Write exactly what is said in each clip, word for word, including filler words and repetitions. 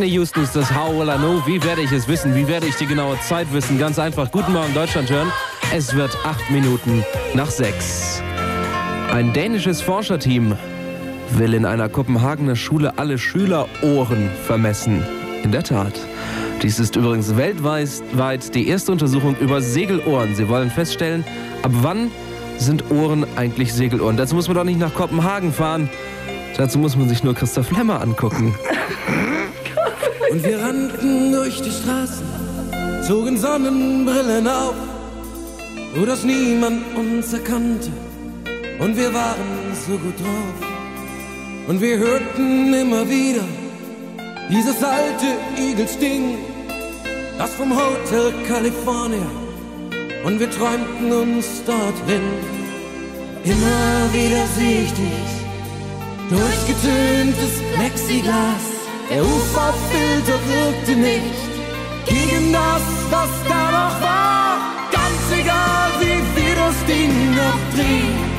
Whitney Houston ist das How Will I Know. Wie werde ich es wissen? Wie werde ich die genaue Zeit wissen? Ganz einfach. Guten Morgen Deutschland hören. Es wird acht Minuten nach sechs. Ein dänisches Forscherteam will in einer Kopenhagener Schule alle Schülerohren vermessen. In der Tat. Dies ist übrigens weltweit die erste Untersuchung über Segelohren. Sie wollen feststellen, ab wann sind Ohren eigentlich Segelohren. Dazu muss man doch nicht nach Kopenhagen fahren. Dazu muss man sich nur Christoph Lemmer angucken. Und wir rannten durch die Straßen, zogen Sonnenbrillen auf, so dass niemand uns erkannte. Und wir waren so gut drauf. Und wir hörten immer wieder dieses alte Eagles-Ding, das vom Hotel California. Und wir träumten uns dorthin. Immer wieder seh ich dich, durchgetöntes Plexiglas. Der U V-Filter wirkte nicht gegen das, was da noch war. Ganz egal, wie wir das Ding noch drehen.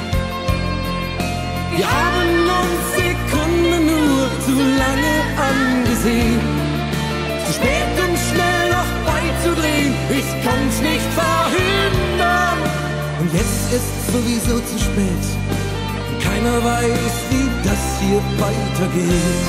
Wir haben uns Sekunden nur zu lange angesehen. Zu spät, um schnell noch beizudrehen. Ich kann's nicht verhindern. Und jetzt ist sowieso zu spät. Und keiner weiß, wie das hier weitergeht.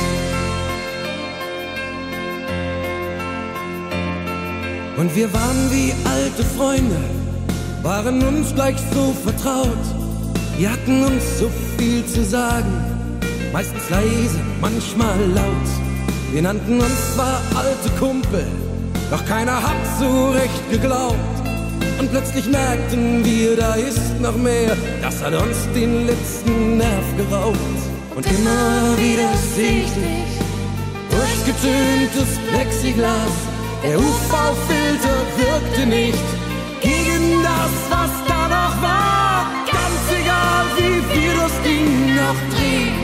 Und wir waren wie alte Freunde, waren uns gleich so vertraut. Wir hatten uns so viel zu sagen, meistens leise, manchmal laut. Wir nannten uns zwar alte Kumpel, doch keiner hat so recht geglaubt. Und plötzlich merkten wir, da ist noch mehr, das hat uns den letzten Nerv geraubt. Und immer wieder seh ich dich, durchgetöntes Plexiglas. Der U V-Filter wirkte nicht gegen das, was da noch war. Ganz egal, wie wir das Ding noch drehen.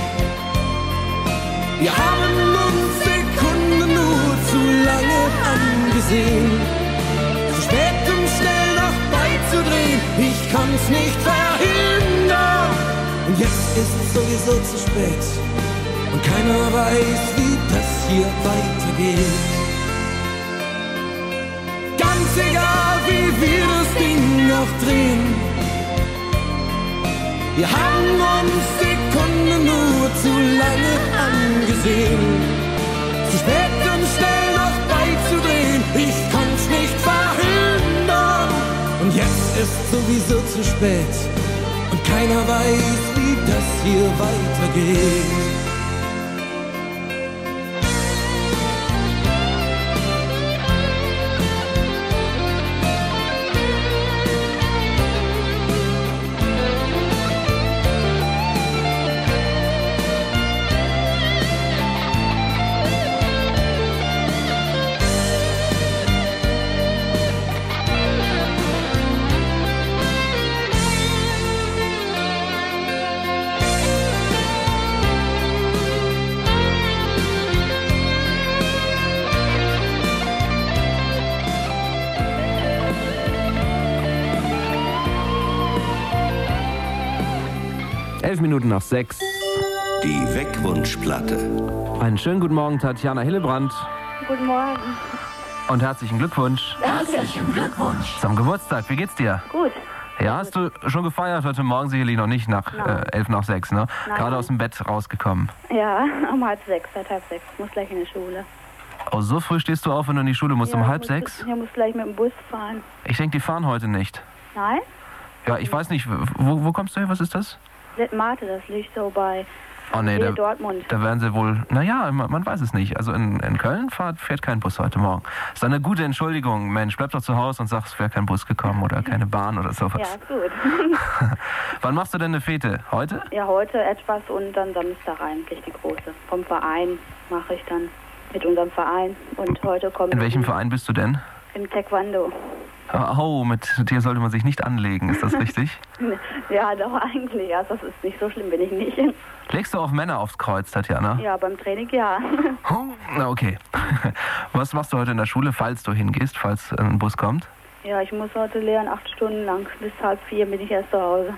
Wir haben uns Sekunden nur zu lange angesehen. Zu spät, um schnell noch beizudrehen. Ich kann's nicht verhindern. Und jetzt ist sowieso zu spät. Und keiner weiß, wie das hier weitergeht. Ganz egal, wie wir das Ding noch drehen. Wir haben uns Sekunden nur zu lange angesehen. Zu spät, um schnell noch beizudrehen. Ich kann's nicht verhindern. Und jetzt ist sowieso zu spät. Und keiner weiß, wie das hier weitergeht. Elf Minuten nach sechs. Die Weckwunschplatte. Einen schönen guten Morgen, Tatjana Hillebrand. Guten Morgen. Und herzlichen Glückwunsch. Herzlichen Glückwunsch. Zum Geburtstag. Wie geht's dir? Gut. Ja, hast du schon gefeiert heute Morgen? Sicherlich noch nicht nach äh, elf nach sechs, ne? Nein. Gerade aus dem Bett rausgekommen. Ja, um halb sechs, seit halb sechs. Ich muss gleich in die Schule. Oh, so früh stehst du auf, wenn du in die Schule musst, ja, um halb muss, sechs? Ich muss gleich mit dem Bus fahren. Ich denke, die fahren heute nicht. Nein? Ja, ich weiß nicht, wo, wo kommst du her? Was ist das? Marte, das liegt so bei Oh nee, da, Dortmund. Da werden sie wohl, naja, man, man weiß es nicht. Also in, in Köln fährt, fährt kein Bus heute Morgen. Ist eine gute Entschuldigung, Mensch, bleib doch zu Hause und sag, es wäre kein Bus gekommen oder keine Bahn oder sowas. Ja, gut. Wann machst du denn eine Fete? Heute? Ja, heute etwas und dann Samstag eigentlich die große. Vom Verein mache ich dann mit unserem Verein und heute kommt... In welchem Verein bist du denn? Im Taekwondo. Oh, mit dir sollte man sich nicht anlegen, ist das richtig? Ja, doch eigentlich. Also das ist nicht so schlimm, bin ich nicht. Legst du auf Männer aufs Kreuz, Tatjana? Ja, beim Training ja. Oh, na okay. Was machst du heute in der Schule, falls du hingehst, falls ein Bus kommt? Ja, ich muss heute lernen, acht Stunden lang. Bis halb vier bin ich erst zu Hause.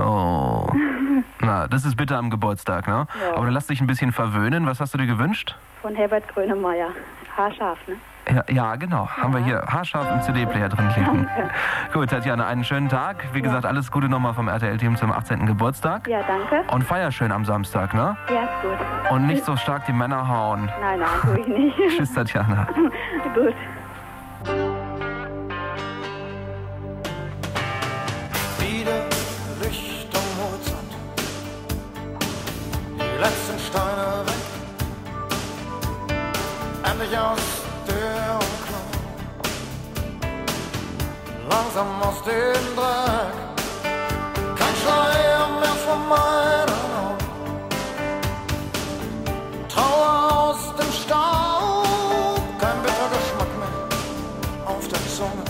Oh. Na, das ist bitter am Geburtstag, ne? Ja. Aber du lass dich ein bisschen verwöhnen. Was hast du dir gewünscht? von Herbert Grönemeyer. Haarscharf, ne? Ja, ja, genau. Ja. Haben wir hier haarscharf im C D-Player drin liegen. Gut, Tatjana, einen schönen Tag. Wie gesagt, ja. alles Gute nochmal vom R T L-Team zum achtzehnten Geburtstag. Ja, danke. Und feier schön am Samstag, ne? Ja, ist gut. Und nicht so stark die Männer hauen. Nein, nein, tue ich nicht. Tschüss, Tatjana. Gut. Wieder Richtung Horizont. Die letzten Steine weg. Endlich aus der Umkleidung. Langsam aus dem Dreck. Kein Schleier mehr von meinen Augen. Trauer aus dem Staub. Kein bitterer Geschmack mehr auf der Zunge.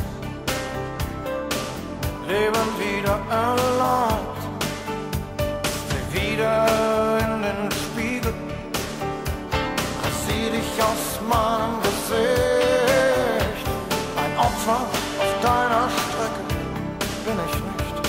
Leben wieder erlaubt. Seh wieder in den Spiegel. Sieh dich aus meinem Gesicht. Ein Opfer auf deiner Strecke bin ich nicht.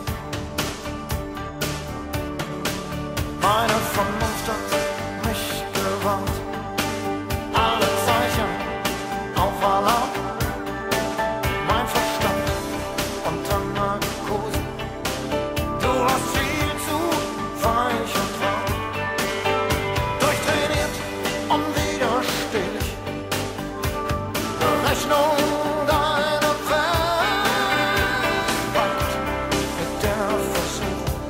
Meine Vernunft hat mich gewarnt. Alle Zeichen auf Alarm. Mein Verstand unter Narkose. Du hast viel zu weich und warm. Durchtrainiert, unwiderstehlich. Berechnung deiner Welt. Bald mit der Versuchung.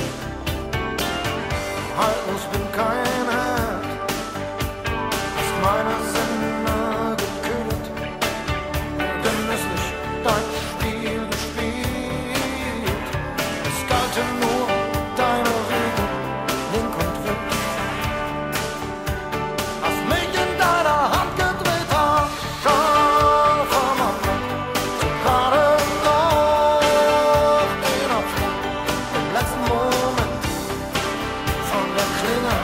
Haltlos bin kein Held. Hast meine Sinne gekühlt. Genüsslich dein Spiel gespielt. Es galten nur deine Regeln, link und rechts. Hast mich in deiner Hand gedreht, haarscharfer Mann. So gerade noch den Abstand, im letzten Moment von der Klinge.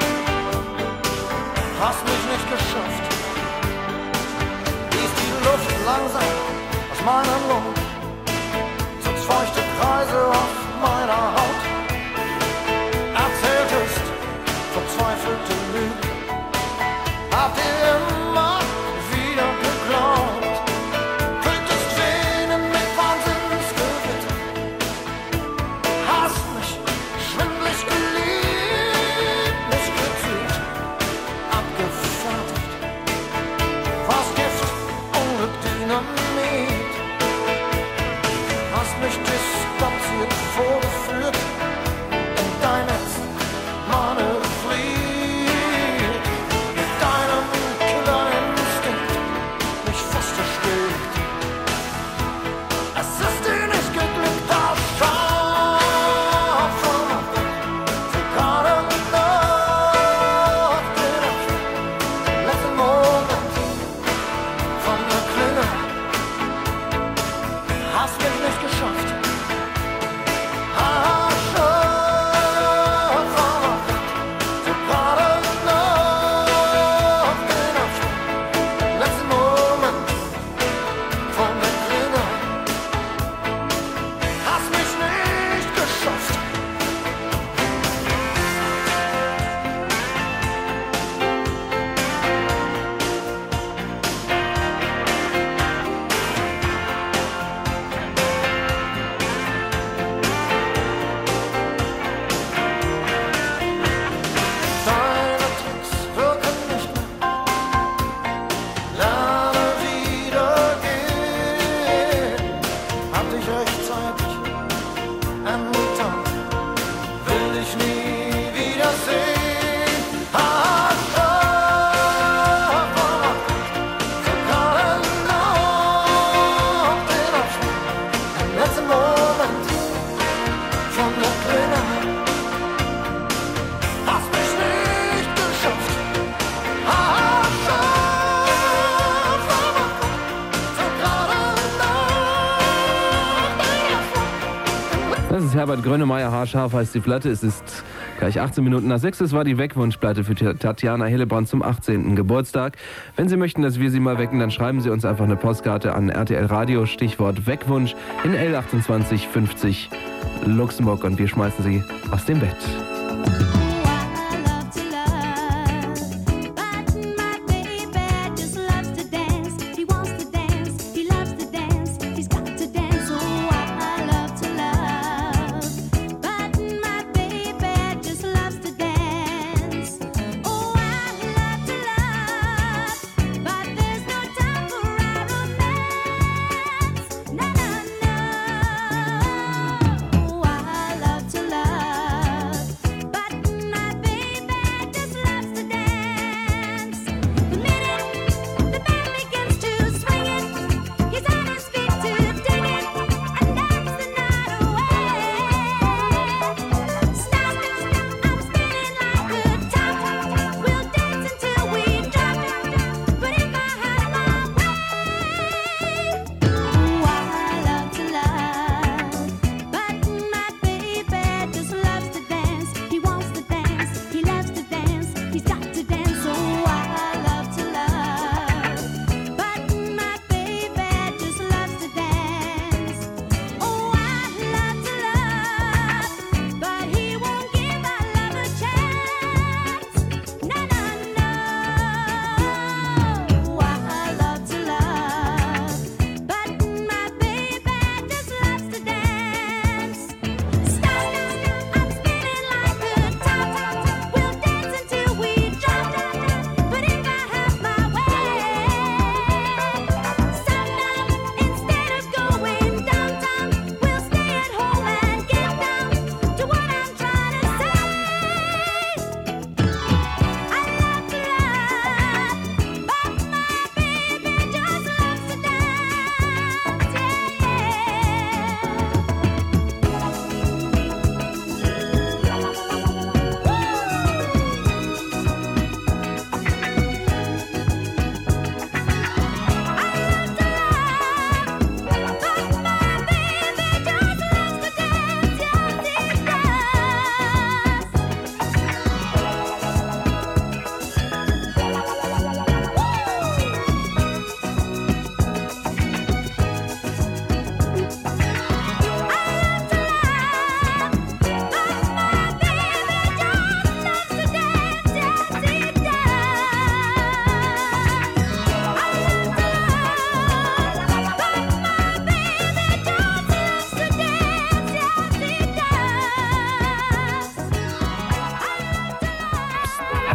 Hast mich nicht geschafft. Ließ die Luft langsam aus meinen Lungen. Sonst feuchte Kreise auf meiner Haut. Erzähltest verzweifelte Lügen. Habt ihr immer wieder geglaubt. Fülltest Venen mit Wahnsinnsgewitter. Hast mich schwindlig geliebt, mich gezielt, abgefertigt. Was Gift, Unglück, Dynamit. Hast mich distanziert vorgeführt in dein Netz, manövriert. Mit deinem Killerinstinkt mich fast erstickt. Es ist dir nicht geglückt, das Schaf von so gerade noch den Abstand, den letzten Moment von der Klinge. Hast mich nicht geschafft. Haarscharf am so gerade noch den Abstand, den letzten Moment von der Klinge. Hast mich nicht geschafft. Deine Tricks wirken nicht mehr. Lerne wieder gehen. Hab dich rechtzeitig ermuntert. Will dich nie wiedersehen. Haarscharf am so gerade noch den Abstand, den letzten Moment von der Klinge. Hast mich nicht geschafft. Haarscharf am so gerade noch den Abstand. Das ist Herbert Grönemeyer, haarscharf heißt die Platte. Es ist gleich achtzehn Minuten nach sechs. Es war die Weckwunschplatte für Tatjana Hillebrand zum achtzehnten Geburtstag. Wenn Sie möchten, dass wir Sie mal wecken, dann schreiben Sie uns einfach eine Postkarte an R T L Radio, Stichwort Weckwunsch in L achtundzwanzig fünfzig Luxemburg und wir schmeißen Sie aus dem Bett. I love to love, but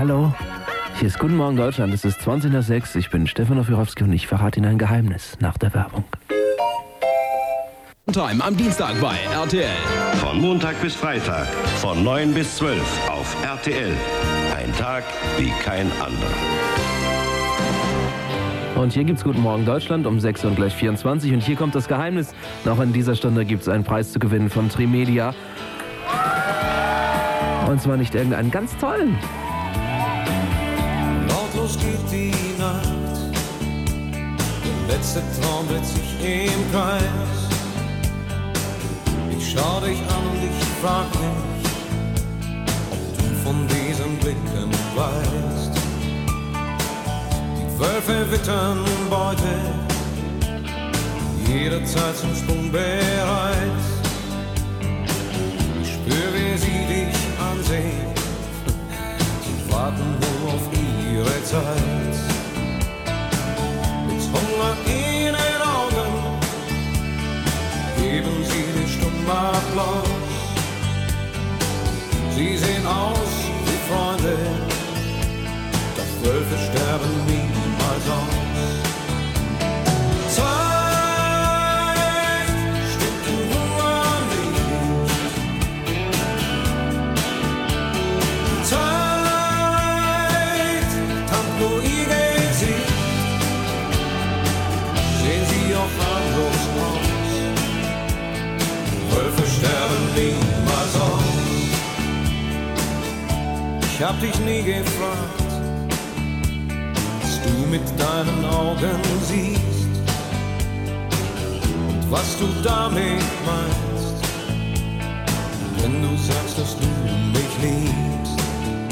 Hallo, hier ist Guten Morgen Deutschland, es ist zwanzig nach sechs, ich bin Stefan Ofirowski und ich verrate Ihnen ein Geheimnis nach der Werbung. Time am Dienstag bei R T L. Von Montag bis Freitag, von neun bis zwölf auf R T L. Ein Tag wie kein anderer. Und hier gibt's Guten Morgen Deutschland um sechs und gleich vierundzwanzig. Und hier kommt das Geheimnis. Noch in dieser Stunde gibt's einen Preis zu gewinnen von Trimedia. Und zwar nicht irgendeinen ganz tollen. Lautlos geht die Nacht, der letzte Traum dreht sich im Kreis. Ich schau dich an und ich frag mich, ob du von diesen Blicken weißt. Die Wölfe wittern Beute, jederzeit zum Sprung bereit. Ich spür, wie sie dich ansehen, sie warten nur auf ihre Zeit. Mit Hunger in den Augen geben sie den stummen Applaus. Sie sehen aus wie Freunde, doch Wölfe sterben niemals aus. Zeit stimmt den Hunger nicht. Zeit tankt nur ihr Gesicht. Sehen sie auch harmlos aus. Wölfe sterben niemals aus. Ich hab dich nie gefragt, was du mit deinen Augen siehst und was du damit meinst, wenn du sagst, dass du mich liebst.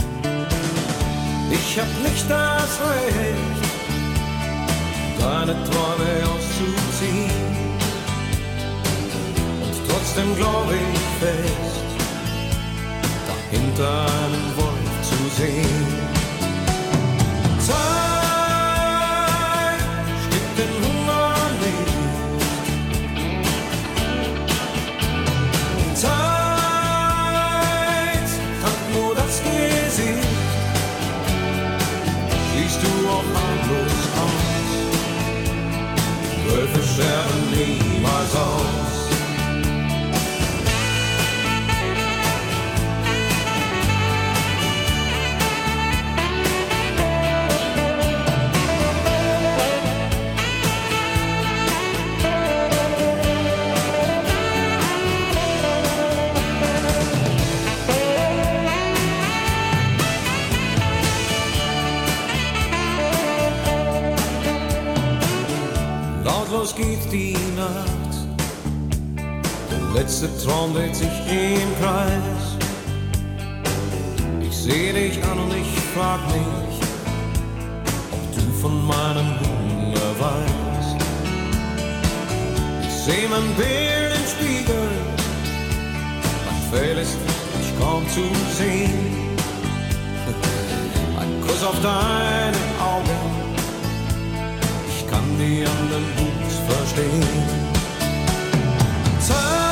Ich hab nicht das Recht, deine Träume auszuziehen, und trotzdem glaub ich fest, dahinter einen Wolf zu sehen. Zeit stimmt den Hunger nicht. Zeit tankt nur das Gesicht. Siehst du auch harmlos aus. Wölfe sterben niemals aus. Lautlos geht die Nacht, der letzte Traum dreht sich im Kreis. Ich seh dich an und ich frag mich, ob du von meinem Hunger weißt. Ich seh mein Bild im Spiegel, mein Fell ist nicht kaum zu sehen. Ein Kuss auf deine Augen, kann die anderen gut verstehen. Zeit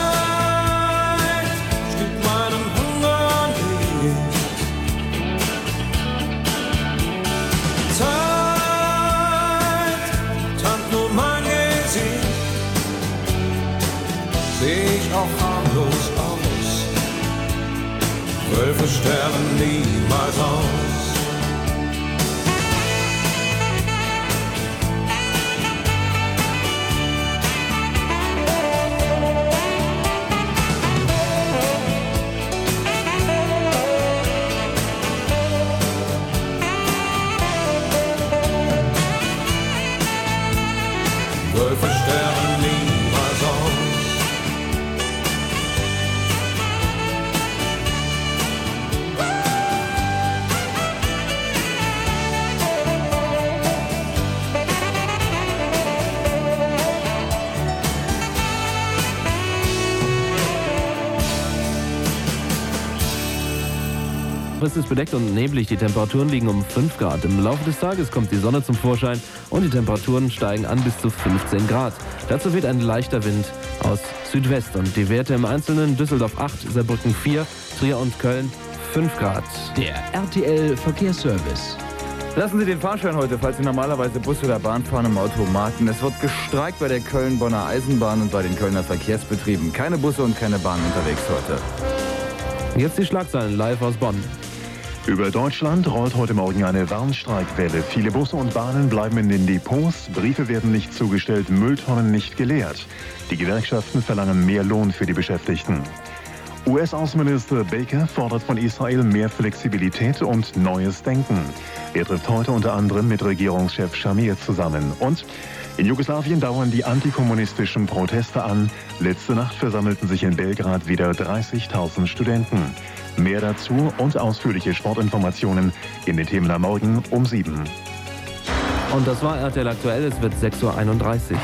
stillt meinen Hunger nicht. Zeit tankt nur mein Gesicht. Seh ich auch harmlos aus. Wölfe sterben niemals aus. Wölfe sterben niemals aus. Es ist bedeckt und neblig, die Temperaturen liegen um fünf Grad. Im Laufe des Tages kommt die Sonne zum Vorschein und die Temperaturen steigen an bis zu fünfzehn Grad. Dazu weht ein leichter Wind aus Südwest und die Werte im Einzelnen: Düsseldorf acht, Saarbrücken vier, Trier und Köln fünf Grad. Der R T L Verkehrsservice. Lassen Sie den Fahrschein heute, falls Sie normalerweise Bus oder Bahn fahren, im Automaten. Es wird gestreikt bei der Köln-Bonner Eisenbahn und bei den Kölner Verkehrsbetrieben. Keine Busse und keine Bahn unterwegs heute. Jetzt die Schlagzeilen live aus Bonn. Über Deutschland rollt heute Morgen eine Warnstreikwelle. Viele Busse und Bahnen bleiben in den Depots, Briefe werden nicht zugestellt, Mülltonnen nicht geleert. Die Gewerkschaften verlangen mehr Lohn für die Beschäftigten. U S-Außenminister Baker fordert von Israel mehr Flexibilität und neues Denken. Er trifft heute unter anderem mit Regierungschef Shamir zusammen. Und in Jugoslawien dauern die antikommunistischen Proteste an. Letzte Nacht versammelten sich in Belgrad wieder dreißigtausend Studenten. Mehr dazu und ausführliche Sportinformationen in den Themen am Morgen um sieben. Und das war R T L aktuell, es wird sechs Uhr einunddreißig.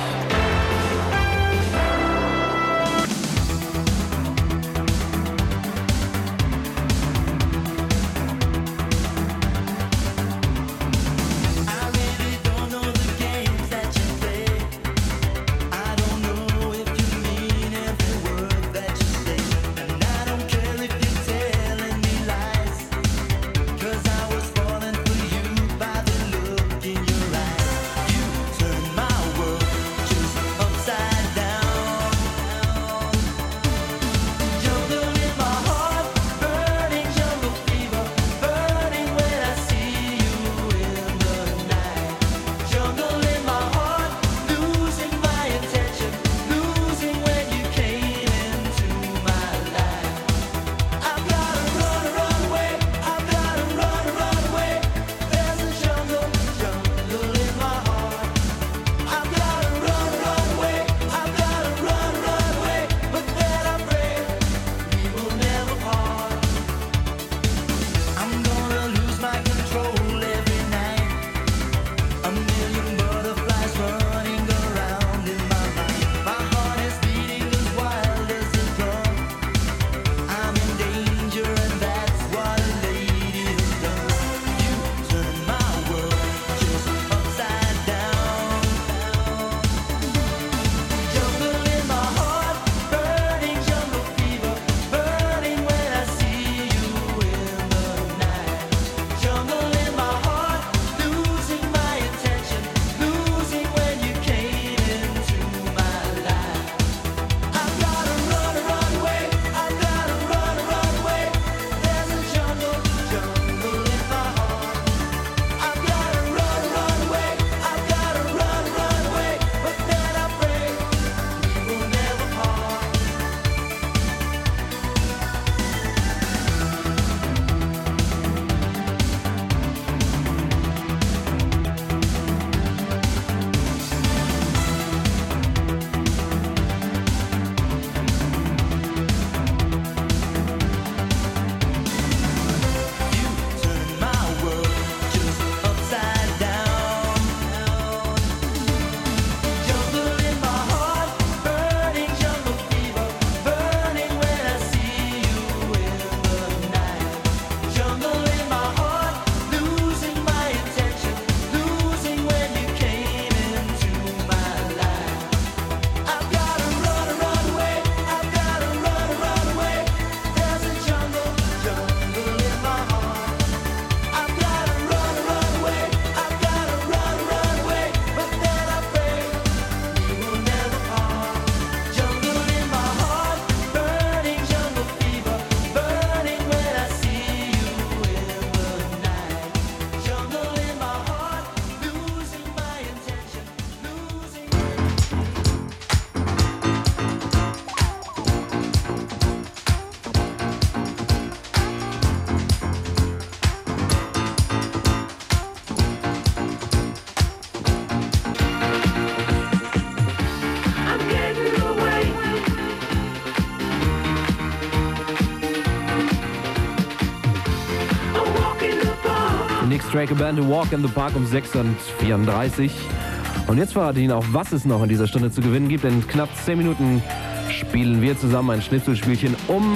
Nick Strake Band, A Walk in the Park um sechs Uhr vierunddreißig. Und jetzt verrate ich Ihnen auch, was es noch in dieser Stunde zu gewinnen gibt. In knapp zehn Minuten spielen wir zusammen ein Schnitzelspielchen um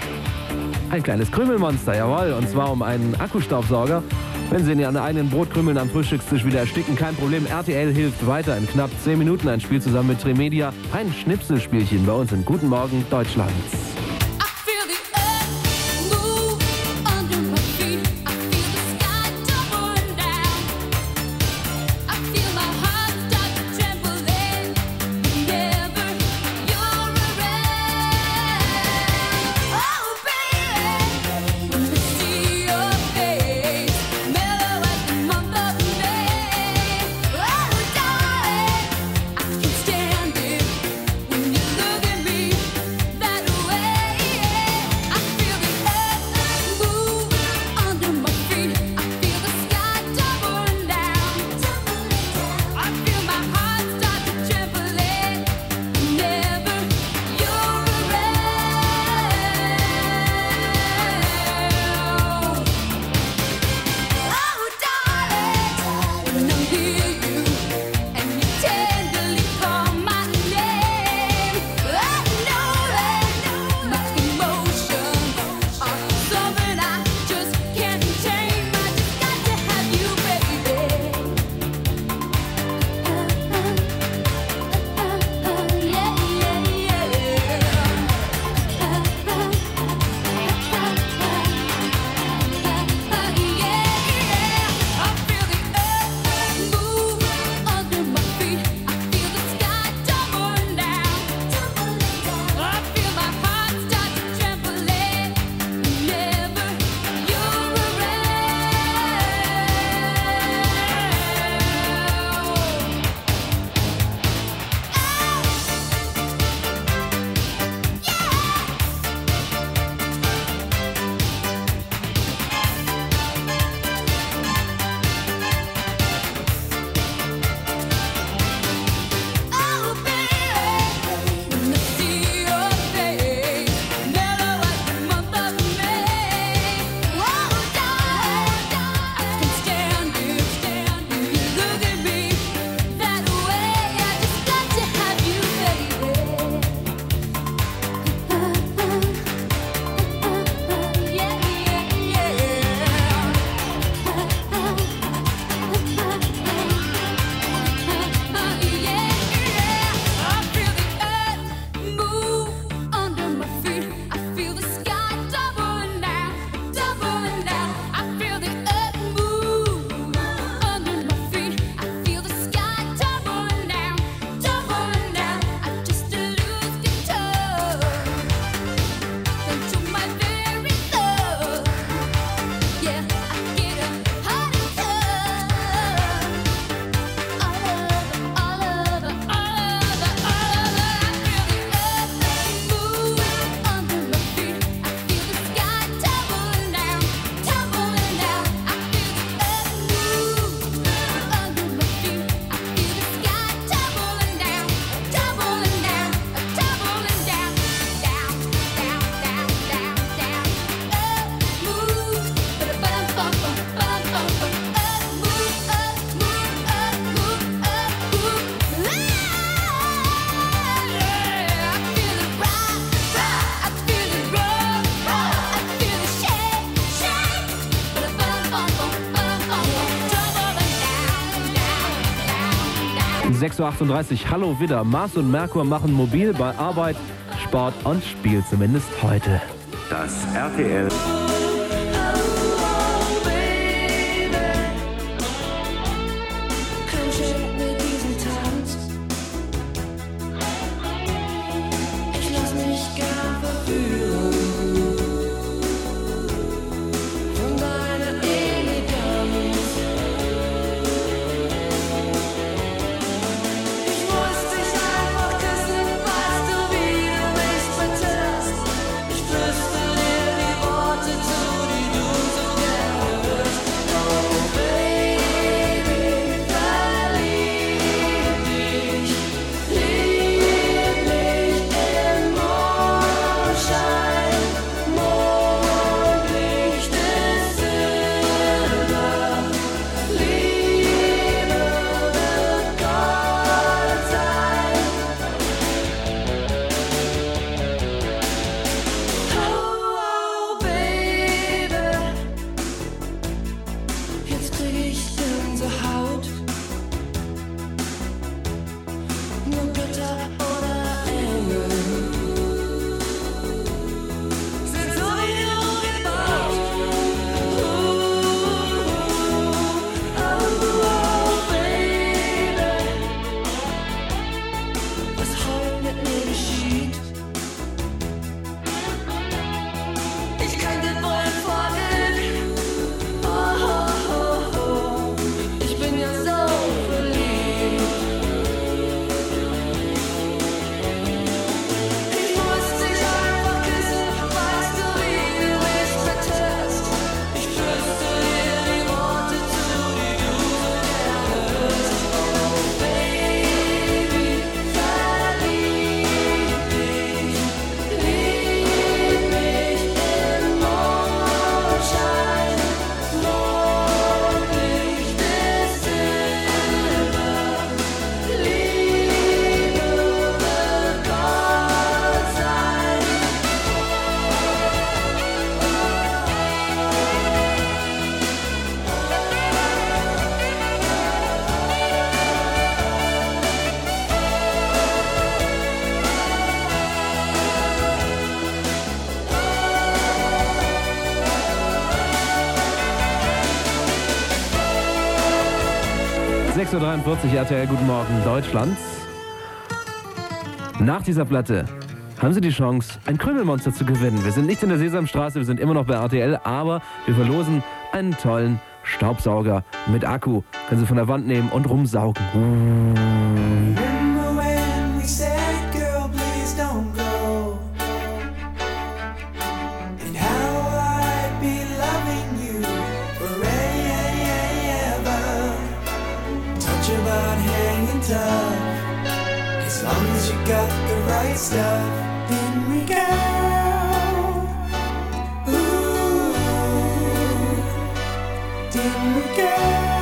ein kleines Krümelmonster, jawohl. Und zwar um einen Akkustaubsauger. Wenn Sie ihn an eigenen Brotkrümeln am Frühstückstisch wieder ersticken, kein Problem. R T L hilft weiter in knapp zehn Minuten. Ein Spiel zusammen mit Trimedia. Ein Schnipselspielchen bei uns in Guten Morgen Deutschland. I feel the earth move under sechs Uhr achtunddreißig. Hallo wieder. Mars und Merkur machen mobil bei Arbeit, Sport und Spiel, zumindest heute. Das R T L. sechs Uhr dreiundvierzig, R T L, guten Morgen, Deutschland. Nach dieser Platte haben Sie die Chance, ein Krümelmonster zu gewinnen. Wir sind nicht in der Sesamstraße, wir sind immer noch bei R T L, aber wir verlosen einen tollen Staubsauger mit Akku. Können Sie von der Wand nehmen und rumsaugen. As long as you got the right stuff, then we go. Ooh, then we go.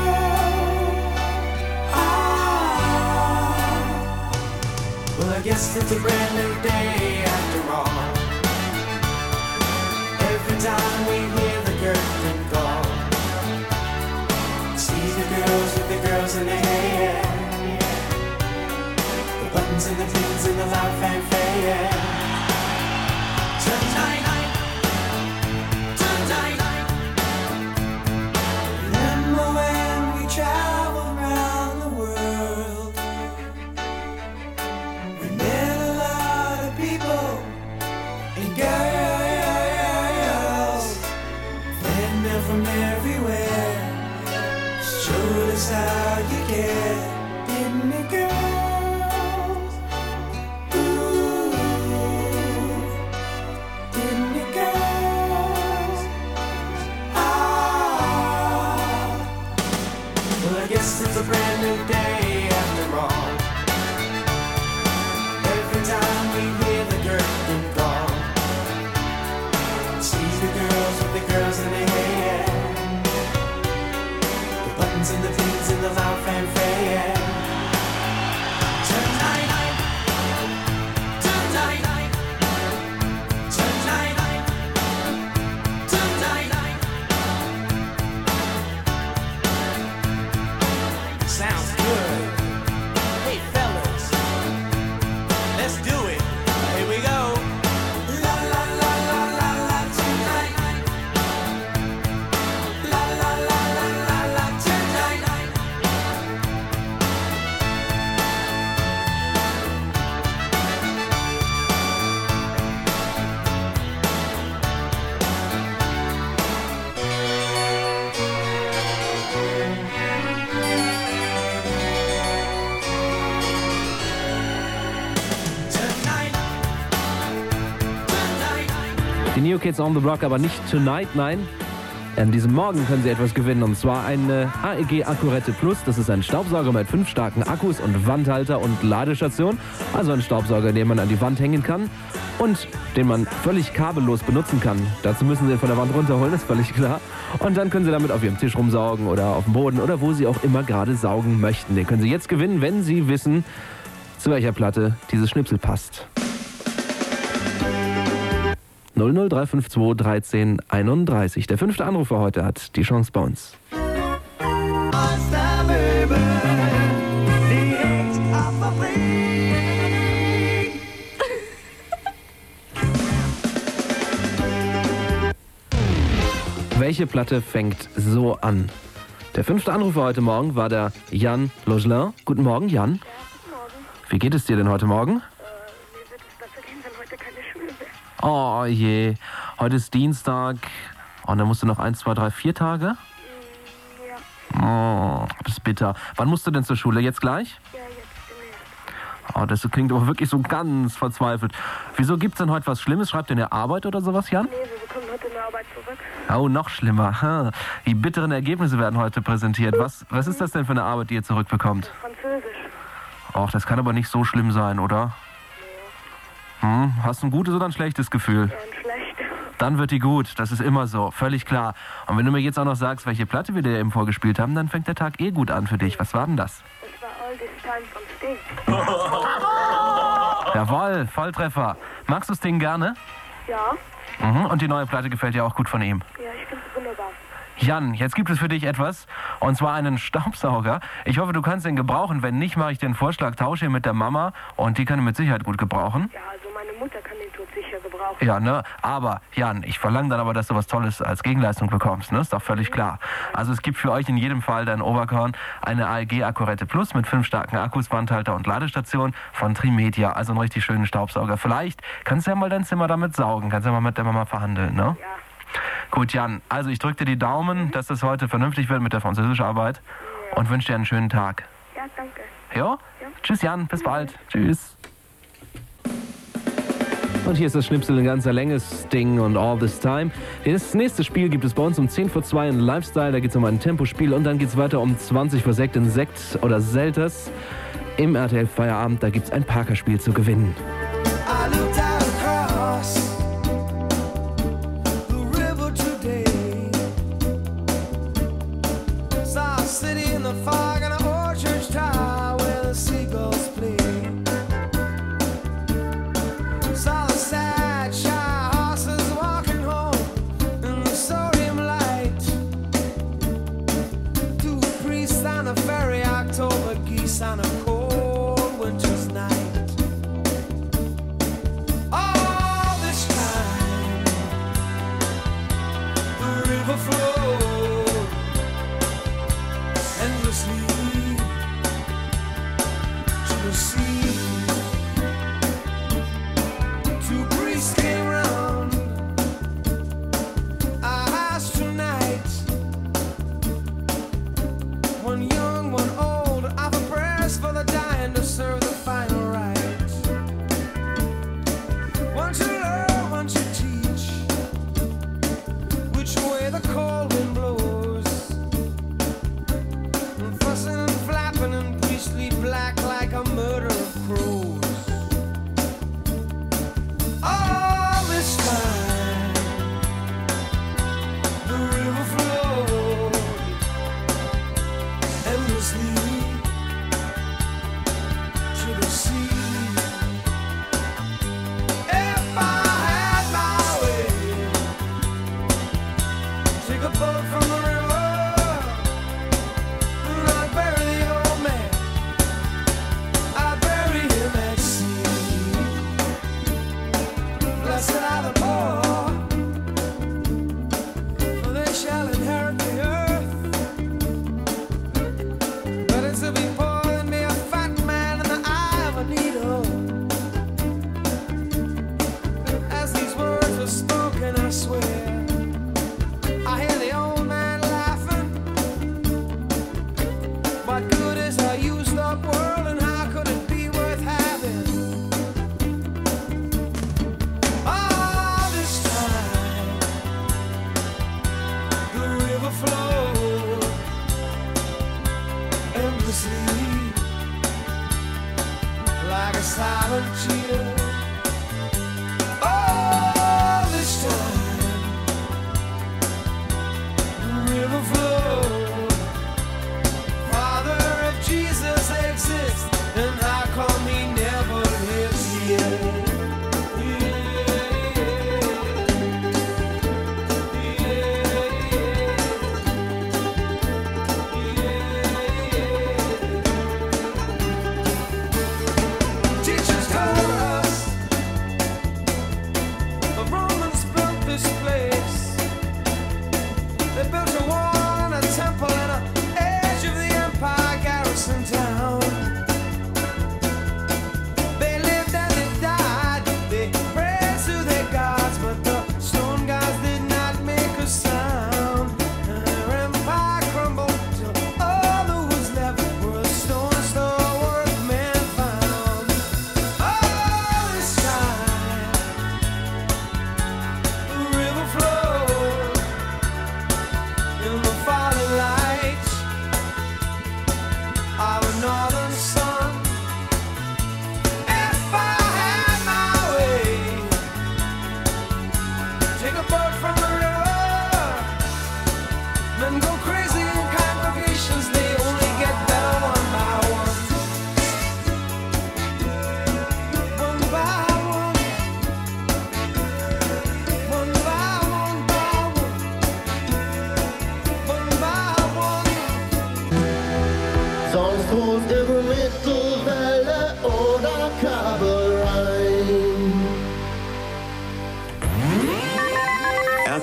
Ah, well, I guess it's a brand new day after all. Every time we hear the curtain call, see the girls with the girls in their hair. Buttons and the pins and the loud fanfare, yeah. Tonight, tonight, remember when we traveled around the world? We met a lot of people and girls, and they're from everywhere. Showed us how you care, didn't it, girl? Ooh. Die New Kids on the Block, aber nicht tonight, nein. An diesem Morgen können Sie etwas gewinnen, und zwar eine A E G Akkurette Plus. Das ist ein Staubsauger mit fünf starken Akkus und Wandhalter und Ladestation. Also ein Staubsauger, den man an die Wand hängen kann und den man völlig kabellos benutzen kann. Dazu müssen Sie ihn von der Wand runterholen, ist völlig klar. Und dann können Sie damit auf Ihrem Tisch rumsaugen oder auf dem Boden oder wo Sie auch immer gerade saugen möchten. Den können Sie jetzt gewinnen, wenn Sie wissen, zu welcher Platte dieses Schnipsel passt. null null drei fünf zwei dreizehn einunddreißig. Der fünfte Anrufer heute hat die Chance bei uns. Welche Platte fängt so an? Der fünfte Anrufer heute Morgen war der Jan Logelin. Guten Morgen, Jan. Ja, guten Morgen. Wie geht es dir denn heute Morgen? Äh, mir wird es besser gehen, wenn heute keine Schule mehr. Oh je, heute ist Dienstag und dann musst du noch eins, zwei, drei, vier Tage? Mm, ja. Oh, das ist bitter. Wann musst du denn zur Schule? Jetzt gleich? Ja, jetzt demnächst. Oh, das klingt aber wirklich so ganz verzweifelt. Wieso gibt's denn heute was Schlimmes? Schreibt ihr eine Arbeit oder sowas, Jan? Nee, wir bekommen heute eine Arbeit zurück. Oh, noch schlimmer. Die bitteren Ergebnisse werden heute präsentiert. Was, was ist das denn für eine Arbeit, die ihr zurückbekommt? Französisch. Och, das kann aber nicht so schlimm sein, oder? Hm, hast du ein gutes oder ein schlechtes Gefühl? Ja, ein schlecht. Dann wird die gut, das ist immer so, völlig klar. Und wenn du mir jetzt auch noch sagst, welche Platte wir dir eben vorgespielt haben, dann fängt der Tag eh gut an für dich. Was war denn das? Das war All This Time von Sting. Jawohl, Volltreffer. Magst du Sting gerne? Ja. Mhm, und die neue Platte gefällt dir auch gut von ihm. Ja, ich finde es wunderbar. Jan, jetzt gibt es für dich etwas, und zwar einen Staubsauger. Ich hoffe, du kannst den gebrauchen. Wenn nicht, mache ich den Vorschlag, tausche ihn mit der Mama, und die kann ihn mit Sicherheit gut gebrauchen. Ja, also meine Mutter kann den Tod sicher gebrauchen. Ja, ne? Aber, Jan, ich verlange dann aber, dass du was Tolles als Gegenleistung bekommst, ne? Ist doch völlig klar. Also es gibt für euch in jedem Fall dein Oberkorn eine A E G Akkurette Plus mit fünf starken Akkus, Wandhalter und Ladestation von Trimedia. Also einen richtig schönen Staubsauger. Vielleicht kannst du ja mal dein Zimmer damit saugen. Kannst ja mal mit der Mama verhandeln, ne? Ja. Gut, Jan, also ich drücke dir die Daumen, dass das heute vernünftig wird mit der Französischarbeit, Ja. und wünsche dir einen schönen Tag. Ja, danke. Jo? Ja. Tschüss, Jan, bis bald. Tschüss. Und hier ist das Schnipsel in ganzer Länge, Sting und All This Time. Das nächste Spiel gibt es bei uns um zehn vor zwei in Lifestyle. Da geht es um ein Tempospiel, und dann geht es weiter um zwanzig vor sechs in Sekt oder Selters. Im R T L Feierabend, da gibt es ein Parkerspiel zu gewinnen. On a cold winter's night,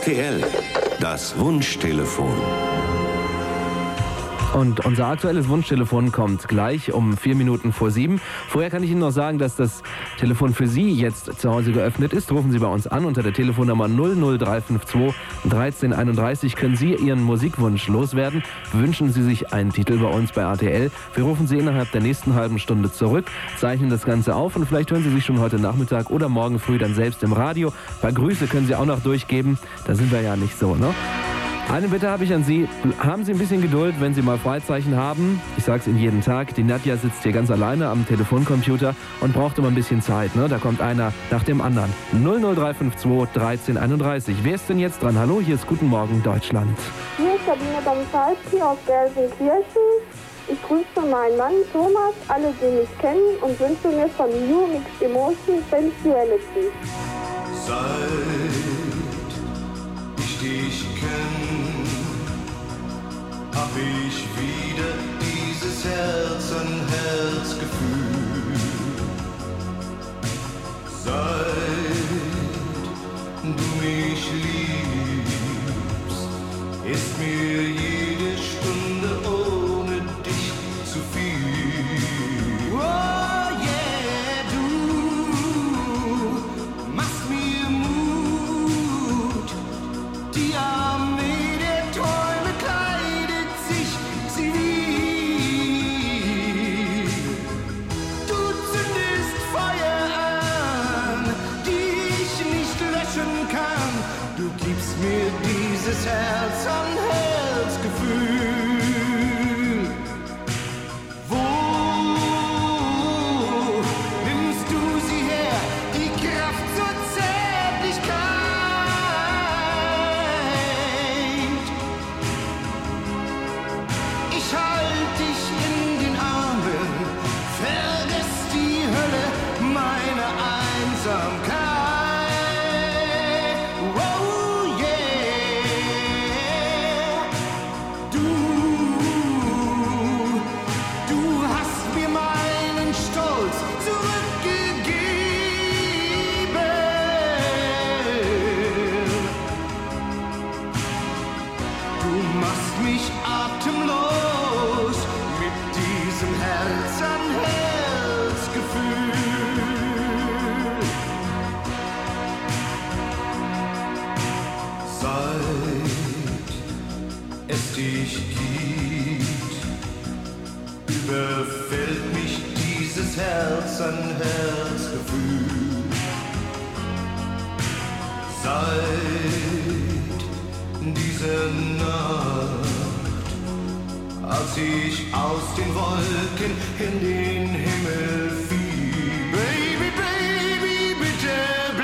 R T L, das Wunschtelefon. Und unser aktuelles Wunschtelefon kommt gleich um vier Minuten vor sieben. Vorher kann ich Ihnen noch sagen, dass das Telefon für Sie jetzt zu Hause geöffnet ist. Rufen Sie bei uns an unter der Telefonnummer null null drei fünf zwei dreizehn einunddreißig. Können Sie Ihren Musikwunsch loswerden? Wünschen Sie sich einen Titel bei uns bei R T L? Wir rufen Sie innerhalb der nächsten halben Stunde zurück, zeichnen das Ganze auf und vielleicht hören Sie sich schon heute Nachmittag oder morgen früh dann selbst im Radio. Bei Grüße können Sie auch noch durchgeben. Da sind wir ja nicht so, ne? Eine Bitte habe ich an Sie. Haben Sie ein bisschen Geduld, wenn Sie mal Freizeichen haben. Ich sage es Ihnen jeden Tag. Die Nadja sitzt hier ganz alleine am Telefoncomputer und braucht immer ein bisschen Zeit. Ne? Da kommt einer nach dem anderen. null null drei fünf zwei dreizehn einunddreißig. Wer ist denn jetzt dran? Hallo, hier ist Guten Morgen Deutschland. Hier ist Sabine Domzalski aus Gelsenkirchen. Ich grüße meinen Mann Thomas, alle, die mich kennen, und wünsche mir von You Mixed Emotion Sensuality. Seit ich dich kenn, hab ich wieder dieses Herz an Herz Gefühl. Seit du mich liebst, ist mir jede Stunde ohne dich zu viel. Oh yeah, du machst mir Mut, die Armee der Träume kleidet sich zivil. Du zündest Feuer an, die ich nicht löschen kann. Du gibst mir dieses Herz an Herz Gefühl. Wo nimmst du sie her, die Kraft zur Zärtlichkeit? Ich halt dich in den Armen, vergiss die Hölle meiner Einsamkeit. Oh yeah, du, du hast mir meinen Stolz zurückgegeben. Du machst mich atemlos mit diesem Herz an Herz Gefühl. Seit es dich gibt, überfällt mich dieses Herz an Herz Gefühl. Seit dieser Nacht, als ich aus den Wolken in den Himmel fiel. Baby, baby, bitte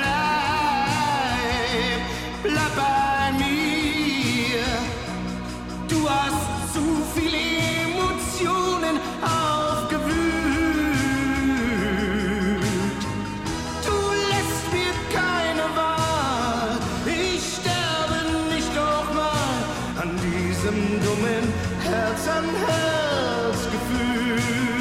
bleib, bleib bei mir. Du hast zu viele Emotionen aufgewühlt. Du lässt mir keine Wahl. Ich sterbe nicht nochmal an diesem dummen Herz an Herz Gefühl.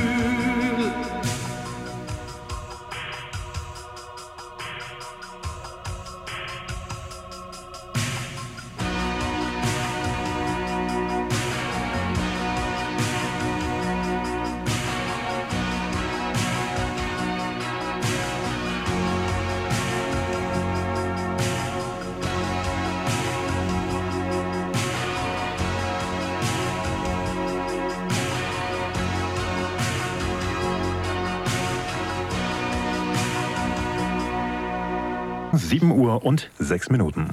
sieben Uhr und sechs Minuten.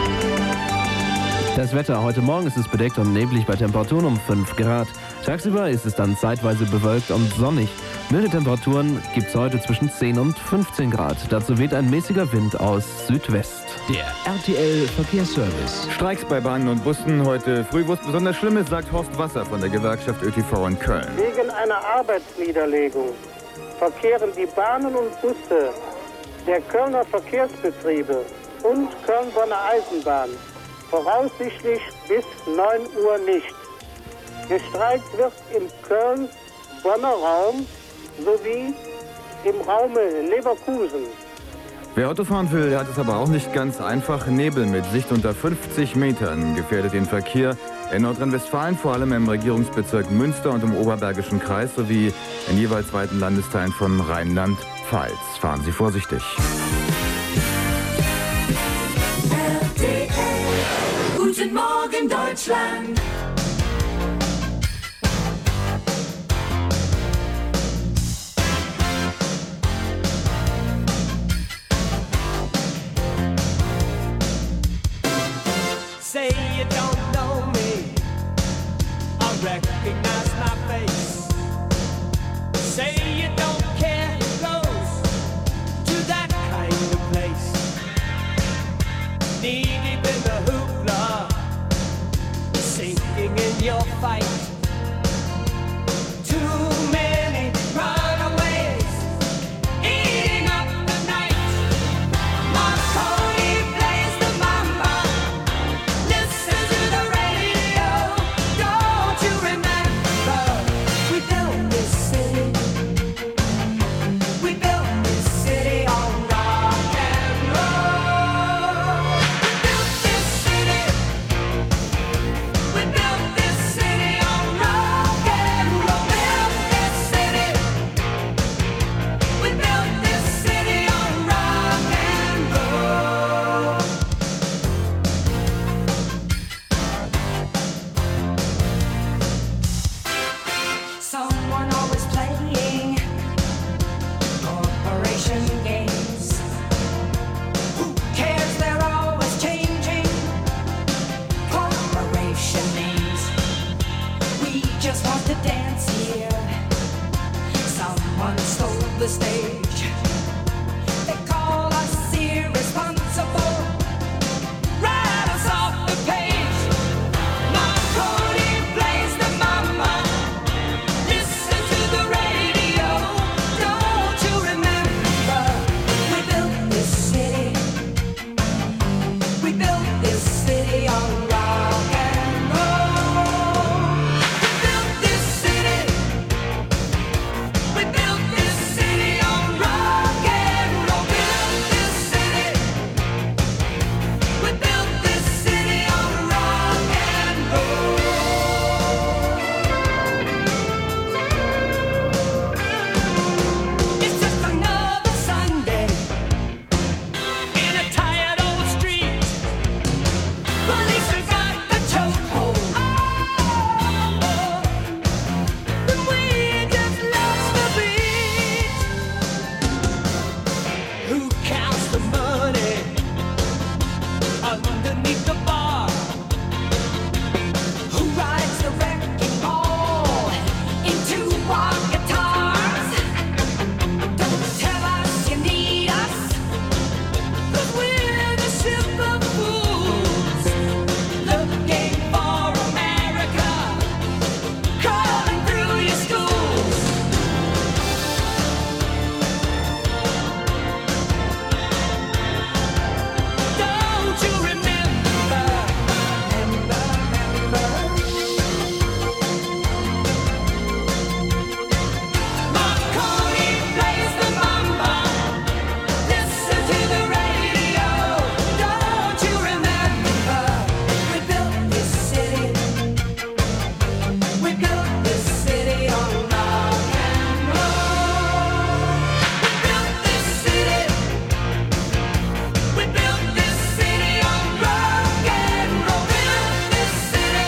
Das Wetter. Heute Morgen ist es bedeckt und neblig bei Temperaturen um fünf Grad. Tagsüber ist es dann zeitweise bewölkt und sonnig. Milde Temperaturen gibt es heute zwischen zehn und fünfzehn Grad. Dazu weht ein mäßiger Wind aus Südwest. Der R T L Verkehrsservice. Streiks bei Bahnen und Bussen heute früh, wo es besonders schlimm ist, sagt Horst Wasser von der Gewerkschaft Ö T V in Köln. Wegen einer Arbeitsniederlegung verkehren die Bahnen und Busse der Kölner Verkehrsbetriebe und Köln-Bonner Eisenbahn voraussichtlich bis neun Uhr nicht. Gestreikt wird im Köln-Bonner Raum sowie im Raume Leverkusen. Wer Auto fahren will, der hat es aber auch nicht ganz einfach. Nebel mit Sicht unter fünfzig Metern gefährdet den Verkehr in Nordrhein-Westfalen, vor allem im Regierungsbezirk Münster und im Oberbergischen Kreis sowie in jeweils weiten Landesteilen von Rheinland-Pfalz. Fahren Sie vorsichtig. R T L. Guten Morgen, Deutschland. Say you don't know me, I recognize my face. Say you don't care who goes to that kind of place. Knee deep in the hoopla, sinking in your fight. Too many runaways, eating up the night. Marconi plays the mamba. Listen to the radio. Don't you remember? We built this city. We built this city on rock and roll. We built this city. We built this city on rock and roll. Built this city. We built this city on rock and roll. Someone always playing corporation games. Who cares? They're always changing corporation names. We just want to dance here. Someone stole the stage. They call us irresponsible. Write us off the page. Marconi plays the mama. Listen to the radio. Don't you remember? We built this city. We built this city on rock and roll. We built this city. We built this city on rock and roll. Built this city. We built this city on rock and roll. It's just another Sunday in a tired old street. Police have got the chokehold. And we just lost the beat. Who counts the money underneath the bar? Who rides the wrecking ball into our guitars? Don't tell us you need us, 'cause we're the ship of fools, looking for America, crawling through your schools. Don't you remember? Remember, remember. Marconi plays the mamba. Listen to the radio. Don't you remember? We built this city. We built this city on rock and roll. We built this city. We built this city on rock and roll. Built this city.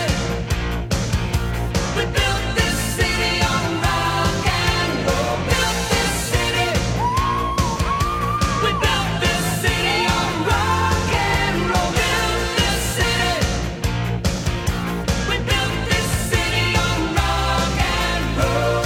We built this city on rock and roll. Built this city. We built this city on rock and roll. Built this city. We built this city on rock and roll.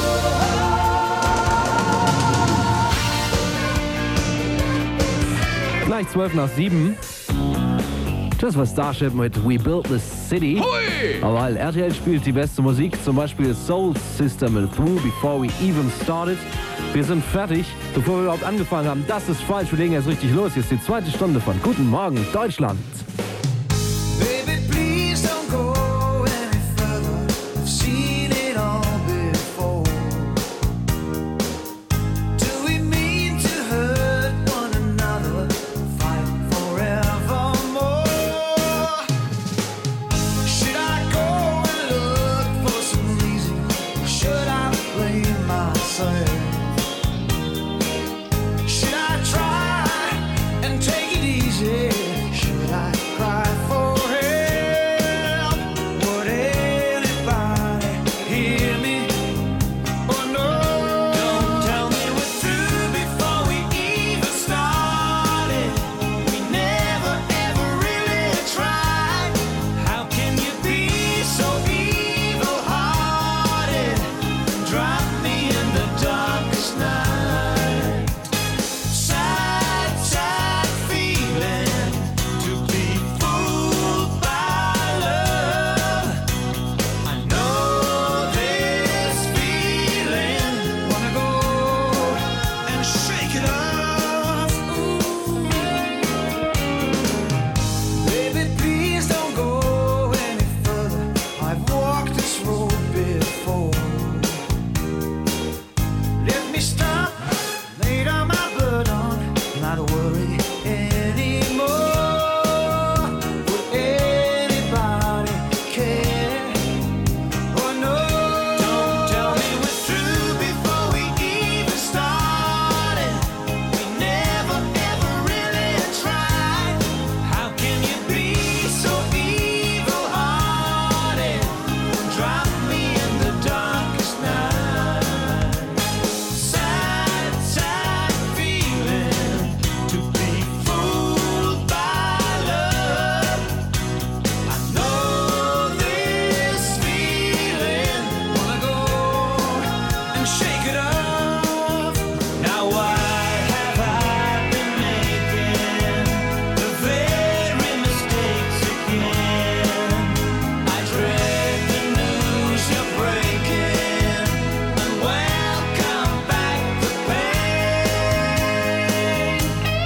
Gleich zwölf nach sieben. Das war Starship mit We Built This City. Aber weil R T L spielt die beste Musik, zum Beispiel Soul System mit Through Before We Even Started. Wir sind fertig, bevor wir überhaupt angefangen haben. Das ist falsch, wir legen jetzt richtig los. Hier ist die zweite Stunde von Guten Morgen Deutschland. Baby, please don't go any further. I've seen it all before. Do we mean to hurt one another? worry anymore. Would anybody care? Oh no, don't tell me we're through before we even started. We never ever really tried. How can you be so evil-hearted? Drop me in the darkest night. Sad, sad feeling to be fooled by love. I know this feeling. Wanna go and shake it off. Now why have I been making the very mistakes again? I dread the news you're breaking, and welcome back the pain.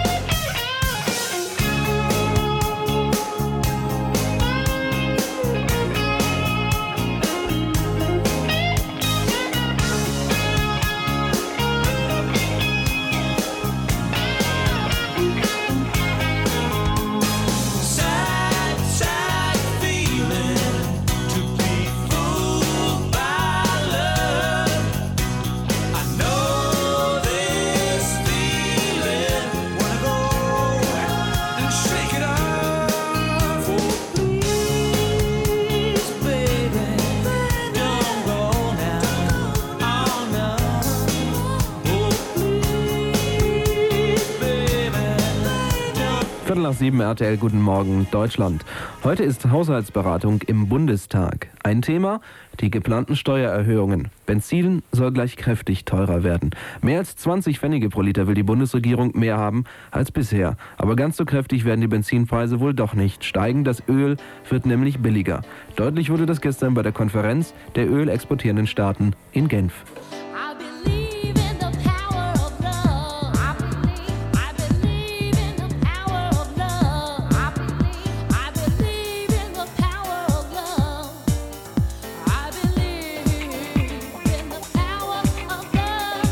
Sad, sad feeling to be fooled by love. I know this feeling. Wanna go and shake it off. Oh please, baby, don't go now. Oh no. Oh please, baby, don't. Viertel nach sieben, R T L, guten Morgen, Deutschland. Heute ist Haushaltsberatung im Bundestag. Ein Thema, die geplanten Steuererhöhungen. Benzin soll gleich kräftig teurer werden. Mehr als zwanzig Pfennige pro Liter will die Bundesregierung mehr haben als bisher. Aber ganz so kräftig werden die Benzinpreise wohl doch nicht steigen. Das Öl wird nämlich billiger. Deutlich wurde das gestern bei der Konferenz der ölexportierenden Staaten in Genf. I believe in the power of love. I believe, I believe in the power of love. I believe, I believe in the power of love. I believe in the power of love.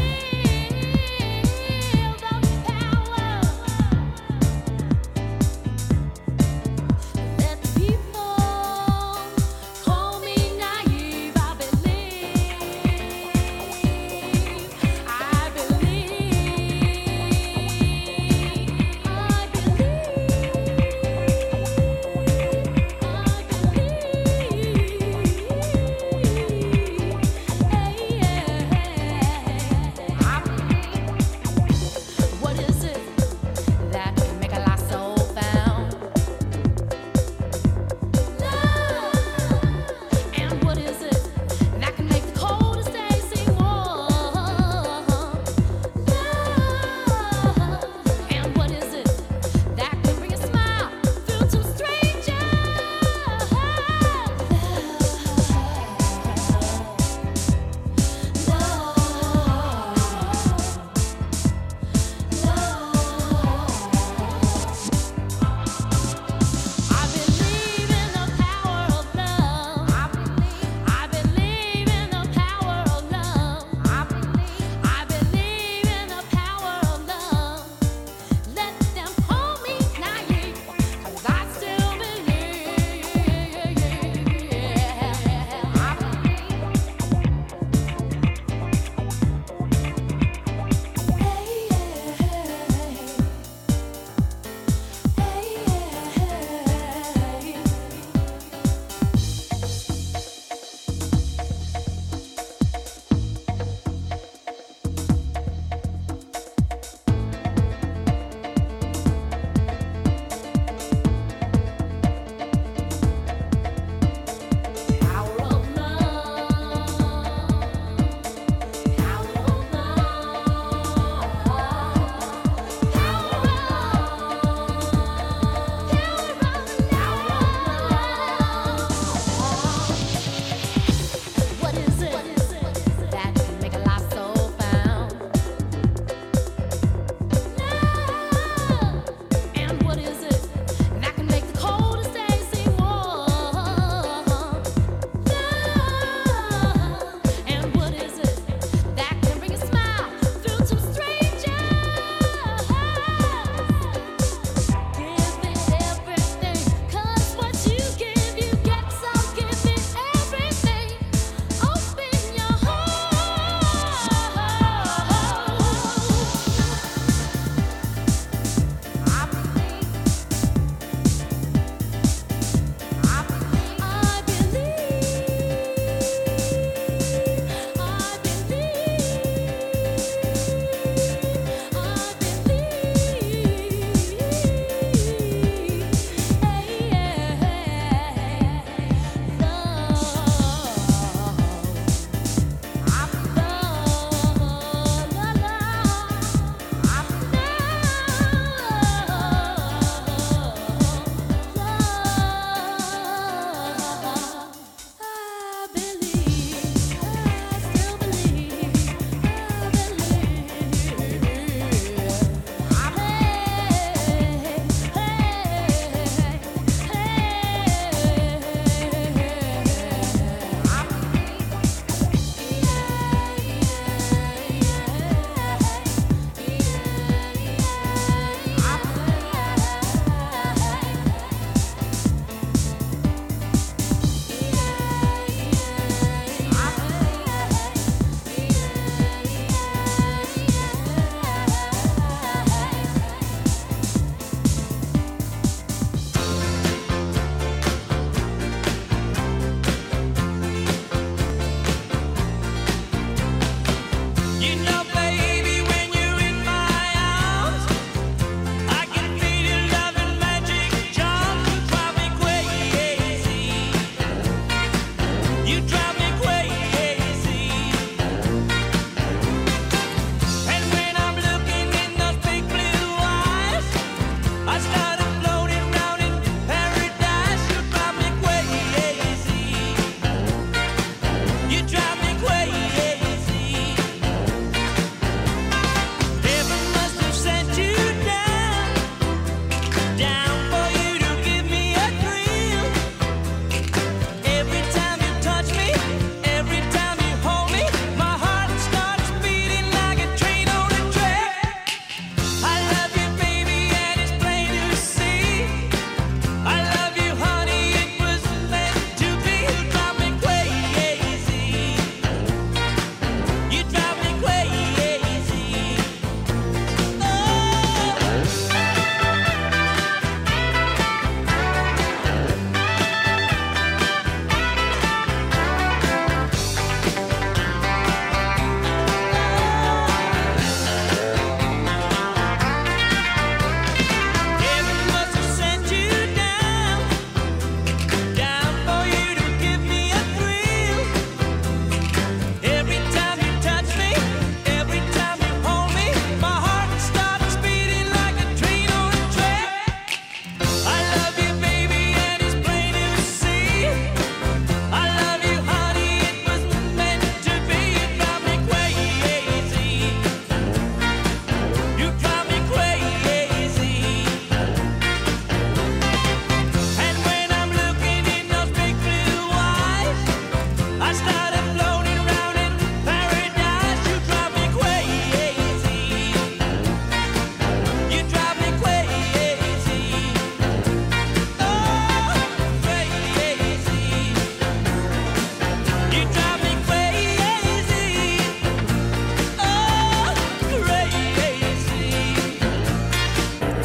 Feel the power. Let people call me naive. I believe.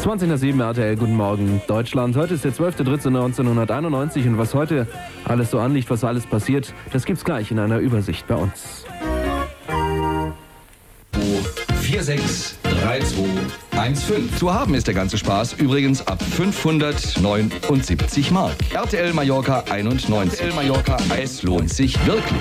zwanzig nach sieben R T L, guten Morgen Deutschland. Heute ist der zwölfter dritter neunzehnhunderteinundneunzig und was heute alles so anliegt, was alles passiert, das gibt's gleich in einer Übersicht bei uns. vier sechs drei zwei eins fünf. Zu haben ist der ganze Spaß übrigens ab fünfhundertneunundsiebzig Mark. R T L Mallorca einundneunzig. R T L Mallorca, es lohnt sich wirklich.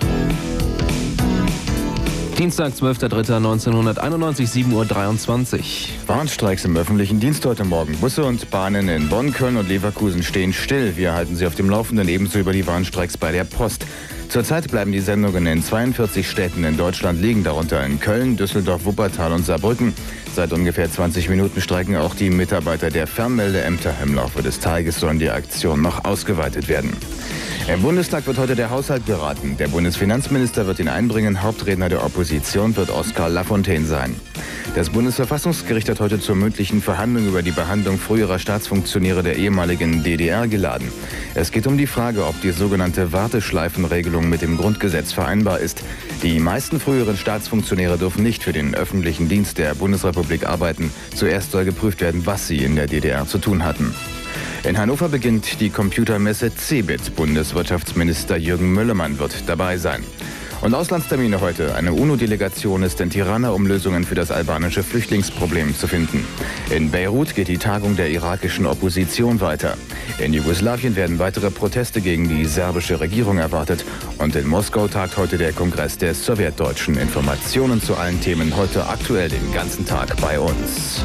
Dienstag, zwölfter dritter neunzehnhunderteinundneunzig, sieben Uhr dreiundzwanzig. Warnstreiks im öffentlichen Dienst heute Morgen. Busse und Bahnen in Bonn, Köln und Leverkusen stehen still. Wir halten Sie auf dem Laufenden, ebenso über die Warnstreiks bei der Post. Zurzeit bleiben die Sendungen in zweiundvierzig Städten in Deutschland liegen, darunter in Köln, Düsseldorf, Wuppertal und Saarbrücken. Seit ungefähr zwanzig Minuten streiken auch die Mitarbeiter der Fernmeldeämter. Im Laufe des Tages sollen die Aktionen noch ausgeweitet werden. Im Bundestag wird heute der Haushalt beraten. Der Bundesfinanzminister wird ihn einbringen. Hauptredner der Opposition wird Oskar Lafontaine sein. Das Bundesverfassungsgericht hat heute zur mündlichen Verhandlung über die Behandlung früherer Staatsfunktionäre der ehemaligen D D R geladen. Es geht um die Frage, ob die sogenannte Warteschleifenregelung mit dem Grundgesetz vereinbar ist. Die meisten früheren Staatsfunktionäre dürfen nicht für den öffentlichen Dienst der Bundesrepublik arbeiten. Zuerst soll geprüft werden, was sie in der D D R zu tun hatten. In Hannover beginnt die Computermesse CeBIT. Bundeswirtschaftsminister Jürgen Möllermann wird dabei sein. Und Auslandstermine heute. Eine UNO-Delegation ist in Tirana, um Lösungen für das albanische Flüchtlingsproblem zu finden. In Beirut geht die Tagung der irakischen Opposition weiter. In Jugoslawien werden weitere Proteste gegen die serbische Regierung erwartet. Und in Moskau tagt heute der Kongress der Sowjetdeutschen. Informationen zu allen Themen heute aktuell den ganzen Tag bei uns.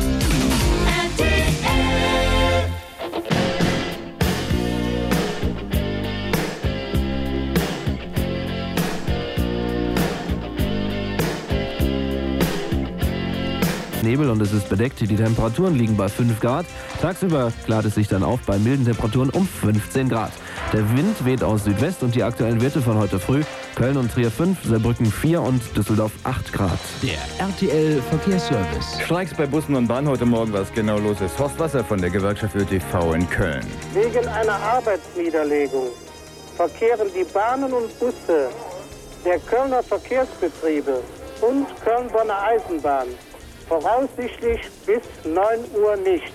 Nebel und es ist bedeckt. Die Temperaturen liegen bei fünf Grad. Tagsüber klart es sich dann auf bei milden Temperaturen um fünfzehn Grad. Der Wind weht aus Südwest und die aktuellen Werte von heute früh: Köln und Trier fünf, Saarbrücken vier und Düsseldorf acht Grad. Der R T L Verkehrsservice. Streiks bei Bussen und Bahn heute Morgen, was genau los ist. Horst Wasser von der Gewerkschaft Ö T V in Köln. Wegen einer Arbeitsniederlegung verkehren die Bahnen und Busse der Kölner Verkehrsbetriebe und Köln-Bonner Eisenbahn voraussichtlich bis neun Uhr nicht.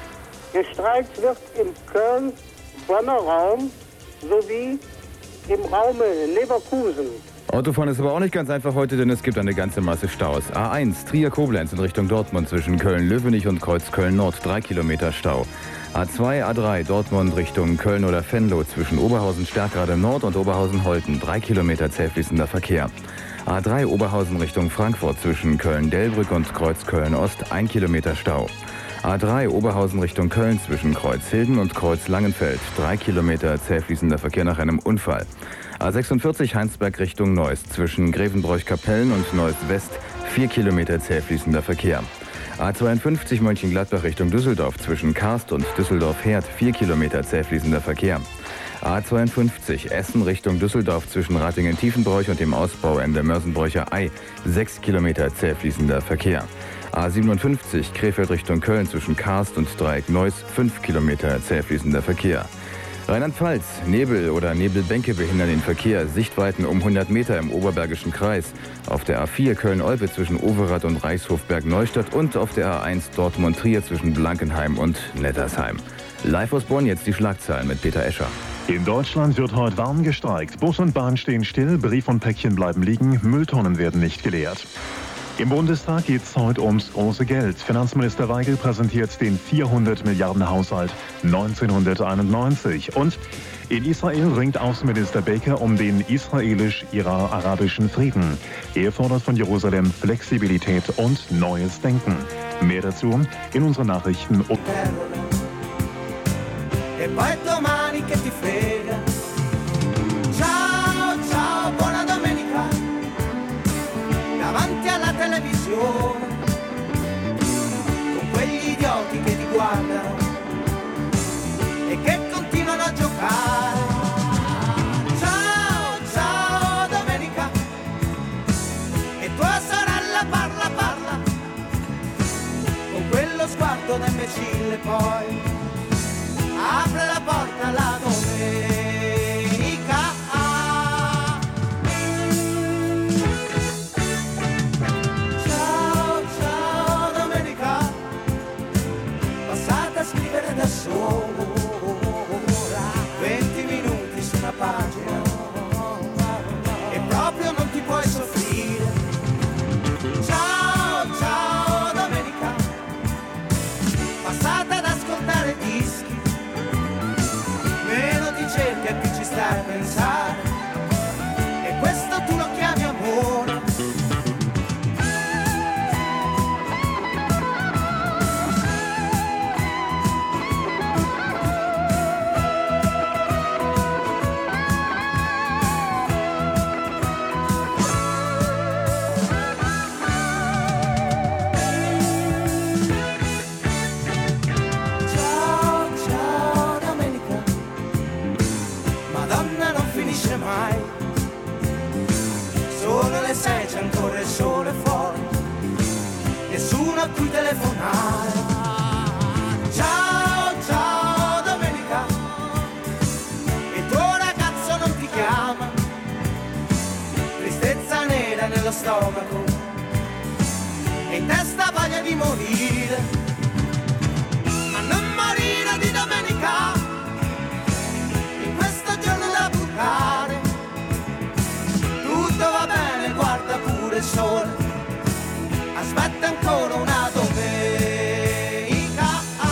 Gestreikt wird im Köln-Bonner Raum sowie im Raume Leverkusen. Autofahren ist aber auch nicht ganz einfach heute, denn es gibt eine ganze Masse Staus. A eins, Trier-Koblenz in Richtung Dortmund zwischen Köln-Löwenich und Kreuz-Köln-Nord, drei Kilometer Stau. A zwei, A drei, Dortmund Richtung Köln oder Venlo zwischen Oberhausen-Stärkrade Nord und Oberhausen-Holten, drei Kilometer zäh fließender Verkehr. A drei, Oberhausen Richtung Frankfurt zwischen Köln-Delbrück und Kreuz-Köln-Ost, ein Kilometer Stau. A drei, Oberhausen Richtung Köln zwischen Kreuz-Hilden und Kreuz-Langenfeld, drei Kilometer zäh fließender Verkehr nach einem Unfall. A sechsundvierzig, Heinsberg Richtung Neuss zwischen Grevenbroich-Kapellen und Neuss-West, vier Kilometer zäh fließender Verkehr. A zweiundfünfzig, Mönchengladbach Richtung Düsseldorf zwischen Karst und Düsseldorf-Herd, vier Kilometer zäh fließender Verkehr. A zweiundfünfzig, Essen Richtung Düsseldorf zwischen Ratingen-Tiefenbroich und dem Ausbauende Mörsenbroicher Ei, sechs Kilometer zäh fließender Verkehr. A siebenundfünfzig, Krefeld Richtung Köln zwischen Karst und Dreieck Neuss, fünf Kilometer zäh fließender Verkehr. Rheinland-Pfalz, Nebel oder Nebelbänke behindern den Verkehr, Sichtweiten um hundert Meter im Oberbergischen Kreis. Auf der A vier Köln-Olpe zwischen Overath und Reichshofberg-Neustadt und auf der A eins Dortmund-Trier zwischen Blankenheim und Nettersheim. Live aus Bonn jetzt die Schlagzeilen mit Peter Escher. In Deutschland wird heute warm gestreikt. Bus und Bahn stehen still, Brief und Päckchen bleiben liegen, Mülltonnen werden nicht geleert. Im Bundestag geht es heute ums große Geld. Finanzminister Waigel präsentiert den vierhundert Milliarden Haushalt neunzehnhunderteinundneunzig. Und in Israel ringt Außenminister Baker um den israelisch-arabischen Frieden. Er fordert von Jerusalem Flexibilität und neues Denken. Mehr dazu in unseren Nachrichten. E poi domani che ti frega. Ciao, ciao, buona domenica. Davanti alla televisione, con quegli idioti che ti guardano e che continuano a giocare. Ciao, ciao, domenica. E tua sorella parla, parla, con quello sguardo da imbecille poi. Apre la porta la domenica. Ciao, ciao domenica. d'estate ad ascoltare dischi, meno ti cerchi e più ci stai a pensare, e questo tu lo chiami amore. Mai. Sono le sei, c'è ancora il sole fuori, nessuno a cui telefonare. Ciao, ciao domenica, il tuo ragazzo non ti chiama, tristezza nera nello stomaco e in testa voglia di morire, ma non morire di domenica. Tutto va bene, guarda pure il sole, aspetta ancora una domenica.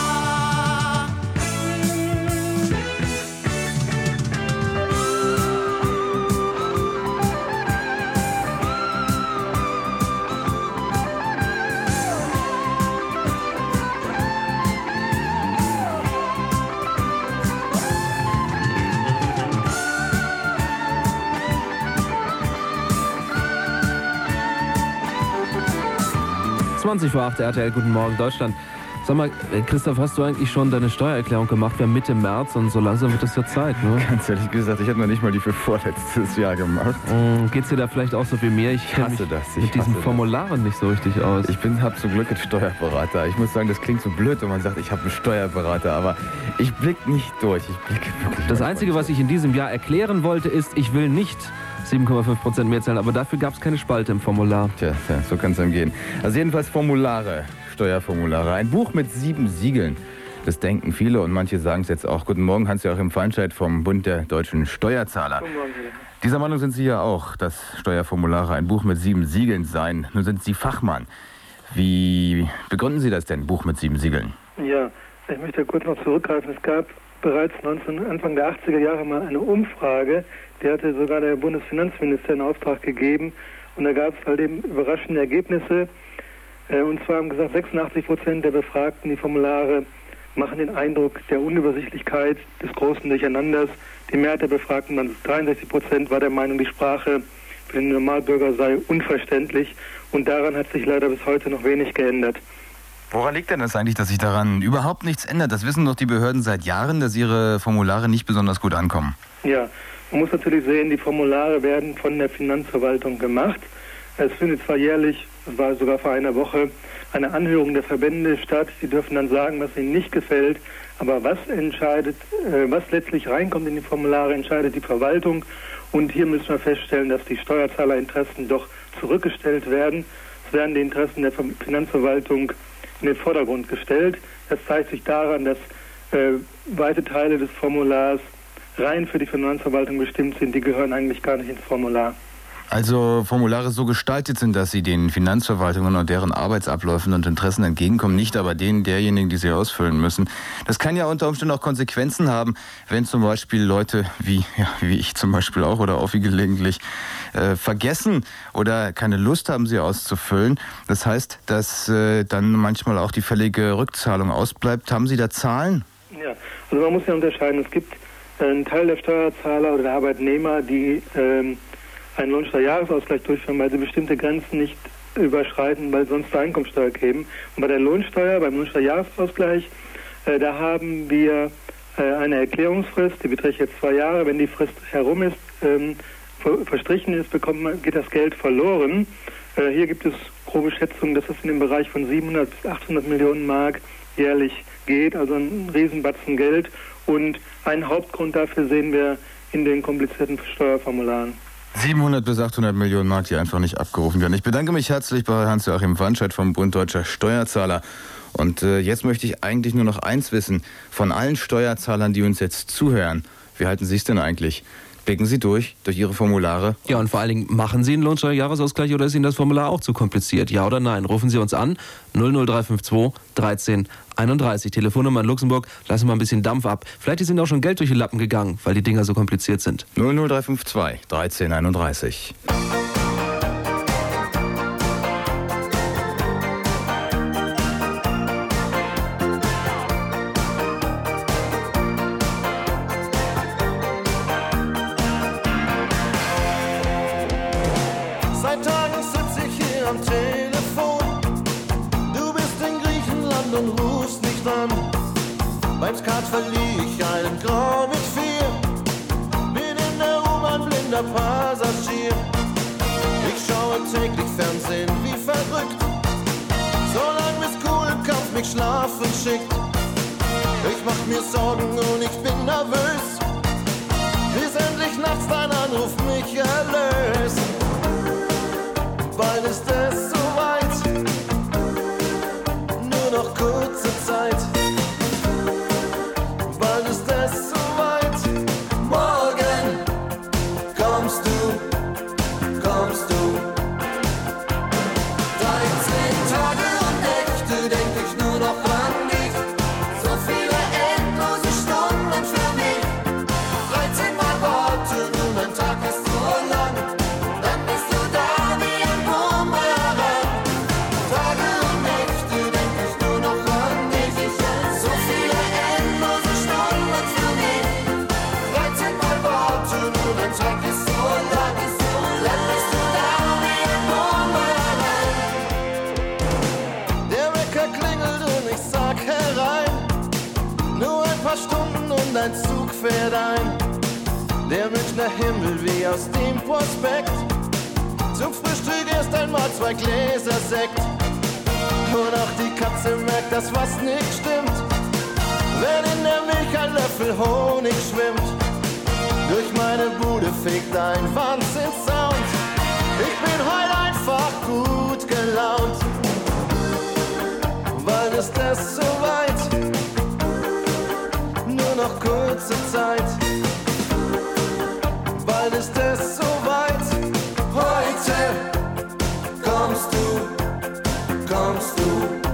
zwanzig vor acht, R T L, guten Morgen Deutschland. Sag mal, Christoph, hast du eigentlich schon deine Steuererklärung gemacht? Wir haben Mitte März und so langsam wird es ja Zeit, ne? Ganz ehrlich gesagt, ich habe noch nicht mal die für vorletztes Jahr gemacht. Mm, geht's dir da vielleicht auch so wie mir? Ich kenne mich das. Ich mit diesen hasse Formularen das. nicht so richtig aus. Ich bin, hab zum Glück einen Steuerberater. Ich muss sagen, das klingt so blöd, wenn man sagt, ich habe einen Steuerberater, aber ich blicke nicht durch. Ich blicke wirklich Das Einzige, was ich in diesem Jahr erklären wollte, ist, ich will nicht sieben Komma fünf Prozent mehr zahlen, aber dafür gab es keine Spalte im Formular. Tja, tja so kann es einem gehen. Also jedenfalls Formulare, Steuerformulare. Ein Buch mit sieben Siegeln. Das denken viele und manche sagen es jetzt auch. Guten Morgen, Hans-Joachim Feinscheid vom Bund der deutschen Steuerzahler. Guten Morgen. Dieser Meinung sind Sie ja auch, dass Steuerformulare ein Buch mit sieben Siegeln seien. Nun sind Sie Fachmann. Wie begründen Sie das denn, Buch mit sieben Siegeln? Ja, ich möchte kurz noch zurückgreifen. Es gab bereits neunzehn, Anfang der achtziger Jahre mal eine Umfrage, die hatte sogar der Bundesfinanzminister in Auftrag gegeben. Und da gab es halt eben überraschende Ergebnisse. Und zwar haben gesagt, sechsundachtzig Prozent der Befragten, die Formulare machen den Eindruck der Unübersichtlichkeit, des großen Durcheinanders. Die Mehrheit der Befragten, dann dreiundsechzig Prozent, war der Meinung, die Sprache für den Normalbürger sei unverständlich. Und daran hat sich leider bis heute noch wenig geändert. Woran liegt denn das eigentlich, dass sich daran überhaupt nichts ändert? Das wissen doch die Behörden seit Jahren, dass ihre Formulare nicht besonders gut ankommen. Ja, man muss natürlich sehen, die Formulare werden von der Finanzverwaltung gemacht. Es findet zwar jährlich, das war sogar vor einer Woche, eine Anhörung der Verbände statt. Die dürfen dann sagen, was ihnen nicht gefällt. Aber was entscheidet, äh, was letztlich reinkommt in die Formulare, entscheidet die Verwaltung. Und hier müssen wir feststellen, dass die Steuerzahlerinteressen doch zurückgestellt werden. Es werden die Interessen der Finanzverwaltung in den Vordergrund gestellt. Das zeigt sich daran, dass äh, weite Teile des Formulars rein für die Finanzverwaltung bestimmt sind. Die gehören eigentlich gar nicht ins Formular. Also Formulare so gestaltet sind, dass sie den Finanzverwaltungen und deren Arbeitsabläufen und Interessen entgegenkommen, nicht aber denen derjenigen, die sie ausfüllen müssen. Das kann ja unter Umständen auch Konsequenzen haben, wenn zum Beispiel Leute wie, ja, wie ich zum Beispiel auch oder auch wie gelegentlich äh, vergessen oder keine Lust haben, sie auszufüllen. Das heißt, dass äh, dann manchmal auch die fällige Rückzahlung ausbleibt. Haben Sie da Zahlen? Ja, also man muss ja unterscheiden. Es gibt äh, einen Teil der Steuerzahler oder der Arbeitnehmer, die ähm, einen Lohnsteuerjahresausgleich durchführen, weil sie bestimmte Grenzen nicht überschreiten, weil sonst zur Einkommensteuer kämen. Und bei der Lohnsteuer, beim Lohnsteuerjahresausgleich, äh, da haben wir äh, eine Erklärungsfrist, die beträgt jetzt zwei Jahre. Wenn die Frist herum ist, ähm, ver verstrichen ist, bekommt man, geht das Geld verloren. Äh, hier gibt es grobe Schätzungen, dass es in dem Bereich von siebenhundert bis achthundert Millionen Mark jährlich geht, also ein Riesenbatzen Geld. Und einen Hauptgrund dafür sehen wir in den komplizierten Steuerformularen. siebenhundert bis achthundert Millionen Mark, die einfach nicht abgerufen werden. Ich bedanke mich herzlich bei Hans-Joachim Feinscheid vom Bund Deutscher Steuerzahler. Und äh, jetzt möchte ich eigentlich nur noch eins wissen. Von allen Steuerzahlern, die uns jetzt zuhören, wie halten Sie es denn eigentlich? Blicken Sie durch, durch Ihre Formulare. Ja, und vor allen Dingen, machen Sie einen Lohnsteuerjahresausgleich oder ist Ihnen das Formular auch zu kompliziert? Ja oder nein? Rufen Sie uns an, null null drei fünf zwei dreizehn einunddreißig. Telefonnummer in Luxemburg, lassen wir ein bisschen Dampf ab. Vielleicht ist Ihnen auch schon Geld durch die Lappen gegangen, weil die Dinger so kompliziert sind. null null drei fünf zwei dreizehn einunddreißig. Seit Tagen sitz ich hier am Telefon. Du bist in Griechenland und rufst nicht an. Beim Skat verlieh ich einen Grand mit vier. Bin in der U-Bahn blinder Passagier. Ich schaue täglich Fernsehen wie verrückt. Solange Miss Kuhlkampf mich schlafen schickt. Ich mach mir Sorgen und ich bin nervös. Bis endlich nachts dein Anruf mich erlöst. Bald ist es soweit, nur noch kurze Zeit. Bald ist es soweit, morgen kommst du, kommst du. dreizehn Tage und Nächte denk ich nur noch an dich. So viele endlose Stunden für mich. dreizehn Mal warten und ein Tag ist so lang. Dann bist du da wie ein Bumerang. Tage und Nächte denk ich nur noch an dich. So viele endlose Stunden für mich. dreizehn Mal warten und ein Tag ist so lang. Dann bist du da wie ein Bumerang. Der Wecker klingelt und ich sag herein. Nur ein paar Stunden und ein Zug fährt ein. Der Münchner Himmel wie aus dem Prospekt. Zum Frühstück erst einmal zwei Gläser Sekt. Und auch die Katze merkt, dass was nicht stimmt. Wenn in der Milch ein Löffel Honig schwimmt. Durch meine Bude fegt ein Wahnsinnssound. Ich bin heute einfach gut gelaunt. Bald ist es soweit. Nur noch kurze Zeit. Bald ist es soweit. Heute kommst du, kommst du.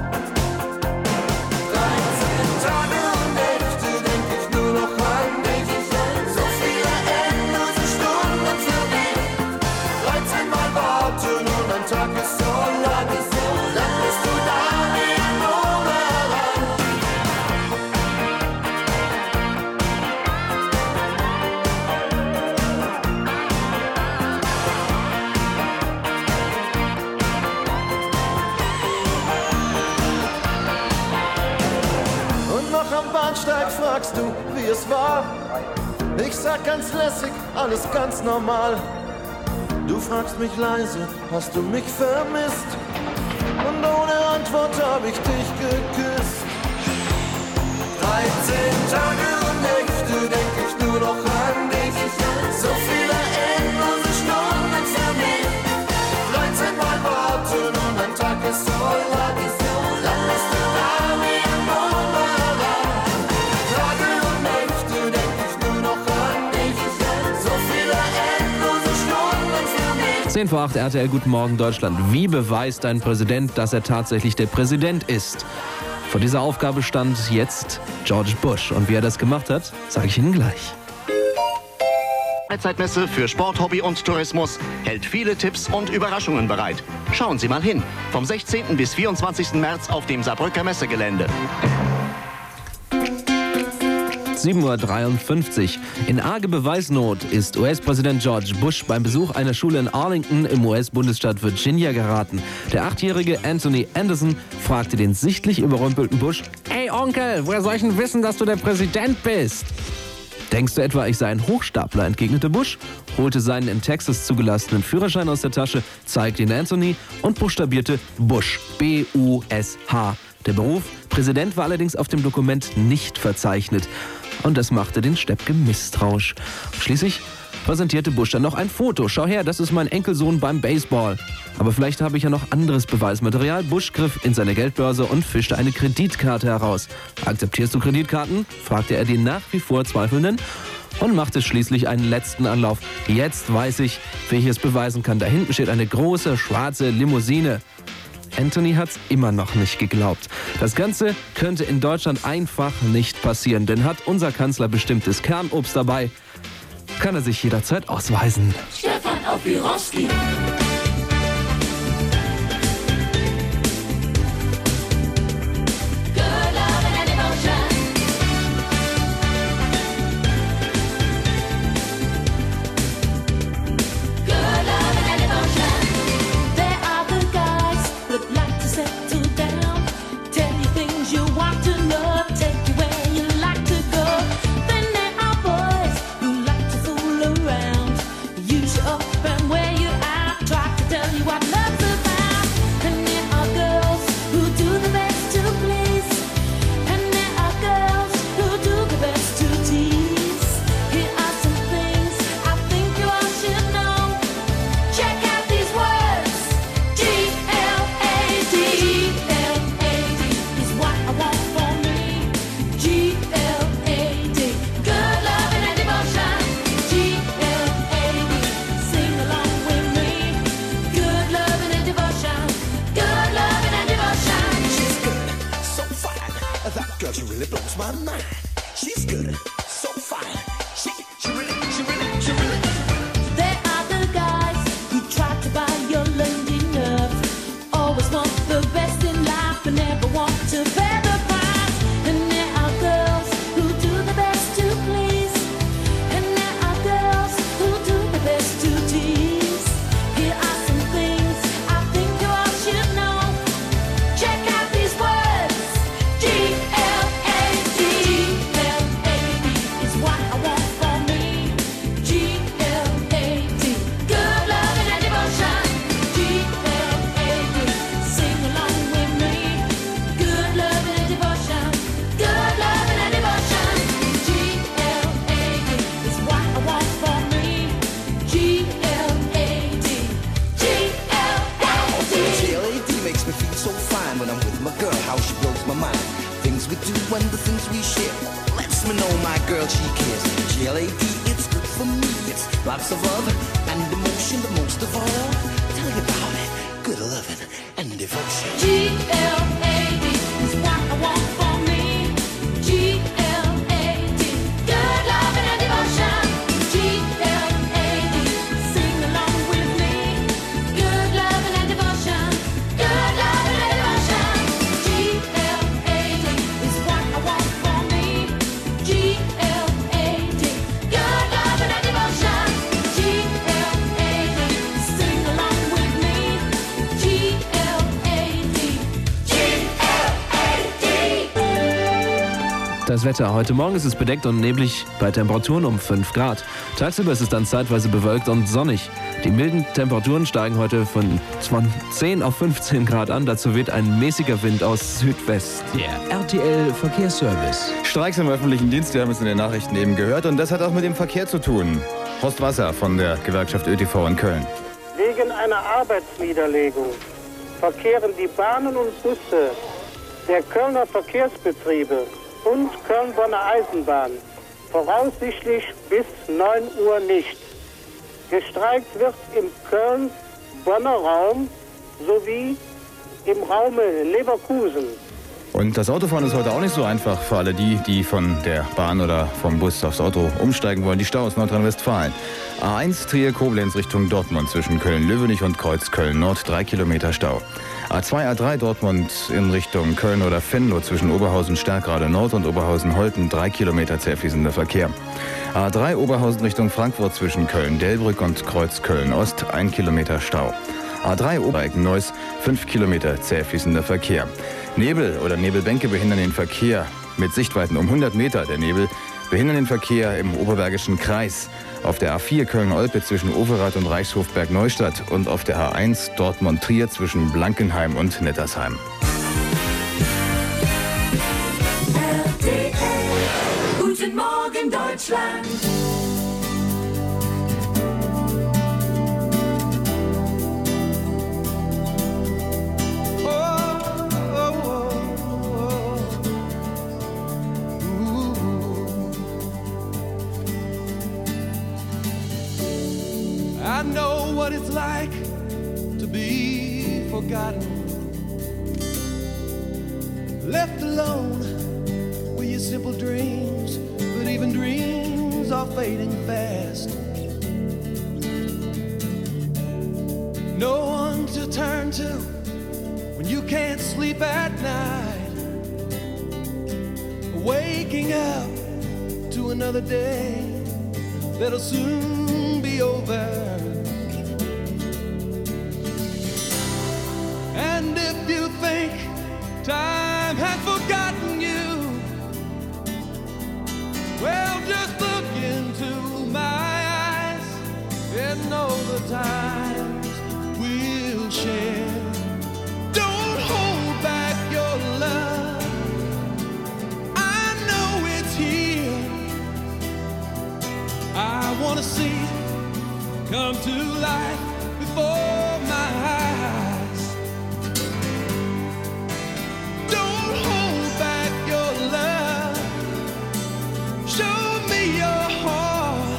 dreizehn Tage und Nächte denk ich nur noch an dich. So viele endlose Stunden für mich. dreizehn Mal warten und ein Tag ist so lang. Dann bist du da wie ein Bumerang. Und noch am Bahnsteig fragst du, wie es war. Ich sag ganz lässig, alles ganz normal. Du fragst mich leise, hast du mich vermisst? Und ohne Antwort hab ich dich geküsst. dreizehn Tage und Nächte denk ich nur noch an dich. So viele endlose Stunden für mich. dreizehn Mal warten und ein Tag ist so lang. Dann bist du da wie ein Bumerang. Tage und Nächte denk ich nur noch an dich. So viele endlose Stunden für mich. zehn vor acht, R T L, Guten Morgen Deutschland. Wie beweist ein Präsident, dass er tatsächlich der Präsident ist? Vor dieser Aufgabe stand jetzt George Bush. Und wie er das gemacht hat, sage ich Ihnen gleich. Freizeitmesse für Sport, Hobby und Tourismus hält viele Tipps und Überraschungen bereit. Schauen Sie mal hin. Vom sechzehnten bis vierundzwanzigsten März auf dem Saarbrücker Messegelände. sieben Uhr dreiundfünfzig. In arge Beweisnot ist U S-Präsident George Bush beim Besuch einer Schule in Arlington im U S-Bundesstaat Virginia geraten. Der achtjährige Anthony Anderson fragte den sichtlich überrumpelten Bush: Hey Onkel, woher soll ich denn wissen, dass du der Präsident bist? Denkst du etwa, ich sei ein Hochstapler, entgegnete Bush, holte seinen in Texas zugelassenen Führerschein aus der Tasche, zeigte ihn Anthony und buchstabierte Bush, B U S H. Der Beruf Präsident war allerdings auf dem Dokument nicht verzeichnet. Und das machte den Steppke misstrauisch. Schließlich präsentierte Busch dann noch ein Foto. Schau her, das ist mein Enkelsohn beim Baseball. Aber vielleicht habe ich ja noch anderes Beweismaterial. Busch griff in seine Geldbörse und fischte eine Kreditkarte heraus. Akzeptierst du Kreditkarten? Fragte er den nach wie vor Zweifelnden und machte schließlich einen letzten Anlauf. Jetzt weiß ich, wie ich es beweisen kann. Da hinten steht eine große schwarze Limousine. Anthony hat's immer noch nicht geglaubt. Das Ganze könnte in Deutschland einfach nicht passieren, denn hat unser Kanzler bestimmtes Kernobst dabei, kann er sich jederzeit ausweisen. Stefan Opirowski. She really blows my mind. She's good, so fine. She, she really, she really, she really. There are the guys who try to buy your London nerve. Always want the best in life, but never want to pay the price. And there are girls who do the best to please. And there are girls who do the best to tease. Here are some things I think you all should know. Check out these words. G L A D. G L A D is what I want for me. G L A D. Good loving and devotion. G L A D. Sing along with me. Good loving and devotion. Good loving and devotion. G L A D is what I want for me. G L A D. G L A D. G L A D makes me feel so fine when I'm with my girl, how she blows my mind. Things we do and the things we share lets me know my girl, she cares. G L A D, it's good for me. It's lots of love and emotion, but most of all, tell you about it. Good loving and devotion. G L A D is what I want for me. G L A D. Good loving and devotion. G L A D. Sing along with me. Good loving and devotion. Good loving and devotion. G L A D is what I want for me. G L A D. Good loving and devotion. G L A D. Sing along with me. G L A D. G L A D. Das Wetter. Heute Morgen ist es bedeckt und neblig bei Temperaturen um fünf Grad. Tagsüber ist es dann zeitweise bewölkt und sonnig. Die milden Temperaturen steigen heute von zehn auf fünfzehn Grad an. Dazu weht ein mäßiger Wind aus Südwest. Der R T L Verkehrsservice. Streiks im öffentlichen Dienst, wir haben es in den Nachrichten eben gehört. Und das hat auch mit dem Verkehr zu tun. Horst Wasser von der Gewerkschaft Ö T V in Köln. Wegen einer Arbeitsniederlegung verkehren die Bahnen und Busse der Kölner Verkehrsbetriebe und Köln-Bonner Eisenbahn voraussichtlich bis neun Uhr nicht. Gestreikt wird im Köln-Bonner Raum sowie im Raume Leverkusen. Und das Autofahren ist heute auch nicht so einfach für alle die, die von der Bahn oder vom Bus aufs Auto umsteigen wollen. Die Staus Nordrhein-Westfalen. A eins Trier-Koblenz Richtung Dortmund zwischen Köln-Löwenich und Kreuz-Köln-Nord, drei Kilometer Stau. A zwei A drei Dortmund in Richtung Köln oder Venlo zwischen Oberhausen-Stärkrade Nord und Oberhausen-Holten, drei Kilometer zähfließender Verkehr. A drei Oberhausen Richtung Frankfurt zwischen Köln-Delbrück und Kreuz-Köln-Ost, ein Kilometer Stau. A drei Obereiken-Neuss, fünf Kilometer zähfließender Verkehr. Nebel oder Nebelbänke behindern den Verkehr mit Sichtweiten um hundert Meter. Der Nebel behindern den Verkehr im Oberbergischen Kreis. Auf der A vier Köln-Olpe zwischen Overath und Reichshofberg-Neustadt und auf der A eins Dortmund-Trier zwischen Blankenheim und Nettersheim. R T L. Guten Morgen, Deutschland. what it's like to be forgotten, left alone with your simple dreams, but even dreams are fading fast. No one to turn to when you can't sleep at night, waking up to another day that'll soon be over. And if you think time has forgotten you, well, just look into my eyes and know the times we'll share. Don't hold back your love, I know it's here. I wanna see it come to life before my eyes. Don't hold back your love, show me your heart,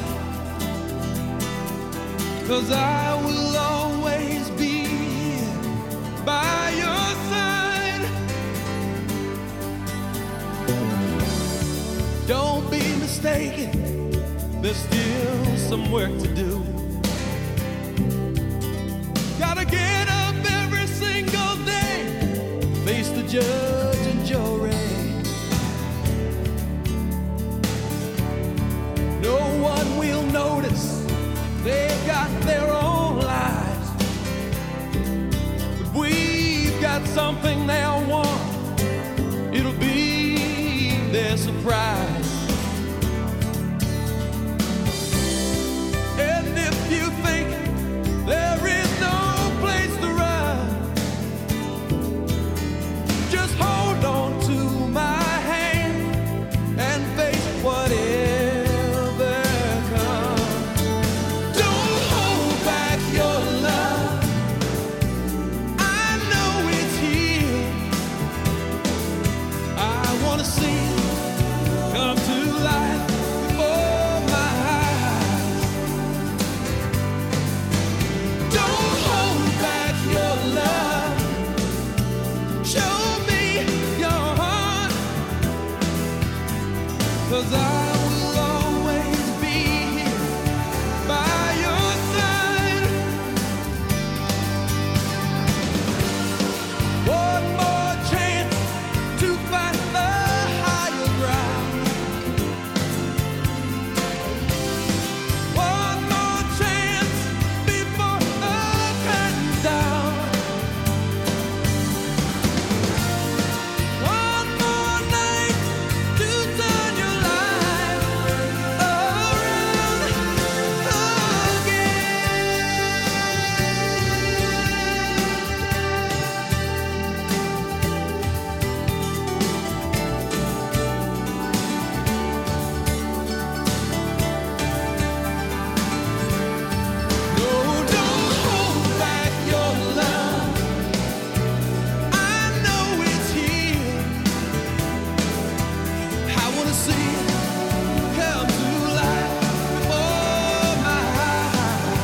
'cause I will always be here by your side. Don't be mistaken, there's still some work to do. Gotta get up every single day, face the judge and jury. No one will notice, they've got their own lives, but we've got something they'll want, it'll be their surprise. And if you think there is no place to run, just hold on to my hand and face whatever comes. Don't hold back your love, I know it's here. I wanna see it come to life before my eyes. Don't hold back your love, show me your heart, 'cause I will always be here by your side. One more chance to find the higher ground. One more chance before the curtain's down. One more night to turn your life around again. No, don't hold back your love, I know it's here. I wanna see it come to life before my eyes.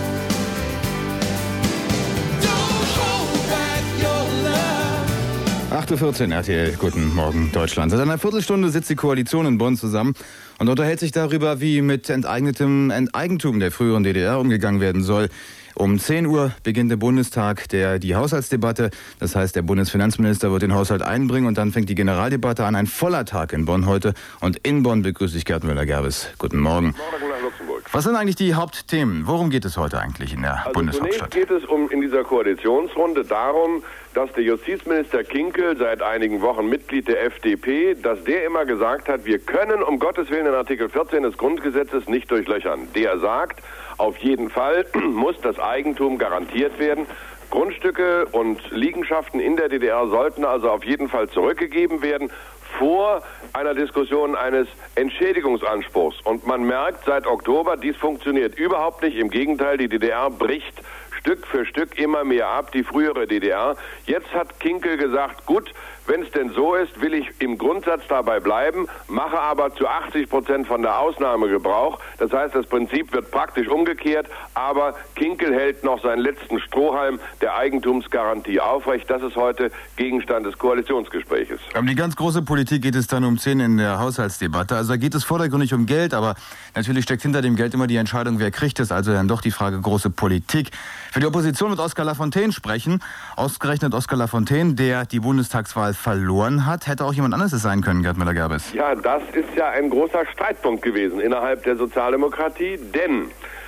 Don't hold back your love. acht Uhr vierzehn R T L, guten Morgen Deutschland. Seit einer Viertelstunde sitzt die Koalition in Bonn zusammen und unterhält sich darüber, wie mit enteignetem Enteigentum der früheren D D R umgegangen werden soll. Um zehn Uhr beginnt im Bundestag der, die Haushaltsdebatte. Das heißt, der Bundesfinanzminister wird den Haushalt einbringen und dann fängt die Generaldebatte an. Ein voller Tag in Bonn heute. Und in Bonn begrüße ich Gerd Müller-Gerbes. Guten Morgen. Morgen nach Luxemburg. Was sind eigentlich die Hauptthemen? Worum geht es heute eigentlich in der Also Bundeshauptstadt? zunächst geht es um in dieser Koalitionsrunde darum, dass der Justizminister Kinkel, seit einigen Wochen Mitglied der F D P, dass der immer gesagt hat, wir können um Gottes Willen den Artikel vierzehn des Grundgesetzes nicht durchlöchern. Der sagt, auf jeden Fall muss das Eigentum garantiert werden. Grundstücke und Liegenschaften in der D D R sollten also auf jeden Fall zurückgegeben werden vor einer Diskussion eines Entschädigungsanspruchs. Und man merkt seit Oktober, dies funktioniert überhaupt nicht. Im Gegenteil, die D D R bricht Stück für Stück immer mehr ab, die frühere D D R. Jetzt hat Kinkel gesagt, gut, Wenn es denn so ist, will ich im Grundsatz dabei bleiben, mache aber zu achtzig Prozent von der Ausnahme Gebrauch. Das heißt, das Prinzip wird praktisch umgekehrt, aber Kinkel hält noch seinen letzten Strohhalm der Eigentumsgarantie aufrecht. Das ist heute Gegenstand des Koalitionsgespräches. Um die ganz große Politik geht es dann um zehn in der Haushaltsdebatte. Also da geht es vordergründig um Geld, aber natürlich steckt hinter dem Geld immer die Entscheidung, wer kriegt es. Also dann doch die Frage große Politik. Für die Opposition wird Oskar Lafontaine sprechen. Ausgerechnet Oskar Lafontaine, der die Bundestagswahl verloren hat. Hätte auch jemand anderes es sein können, Gerd Müller-Gerbes. Ja, das ist ja ein großer Streitpunkt gewesen innerhalb der Sozialdemokratie, denn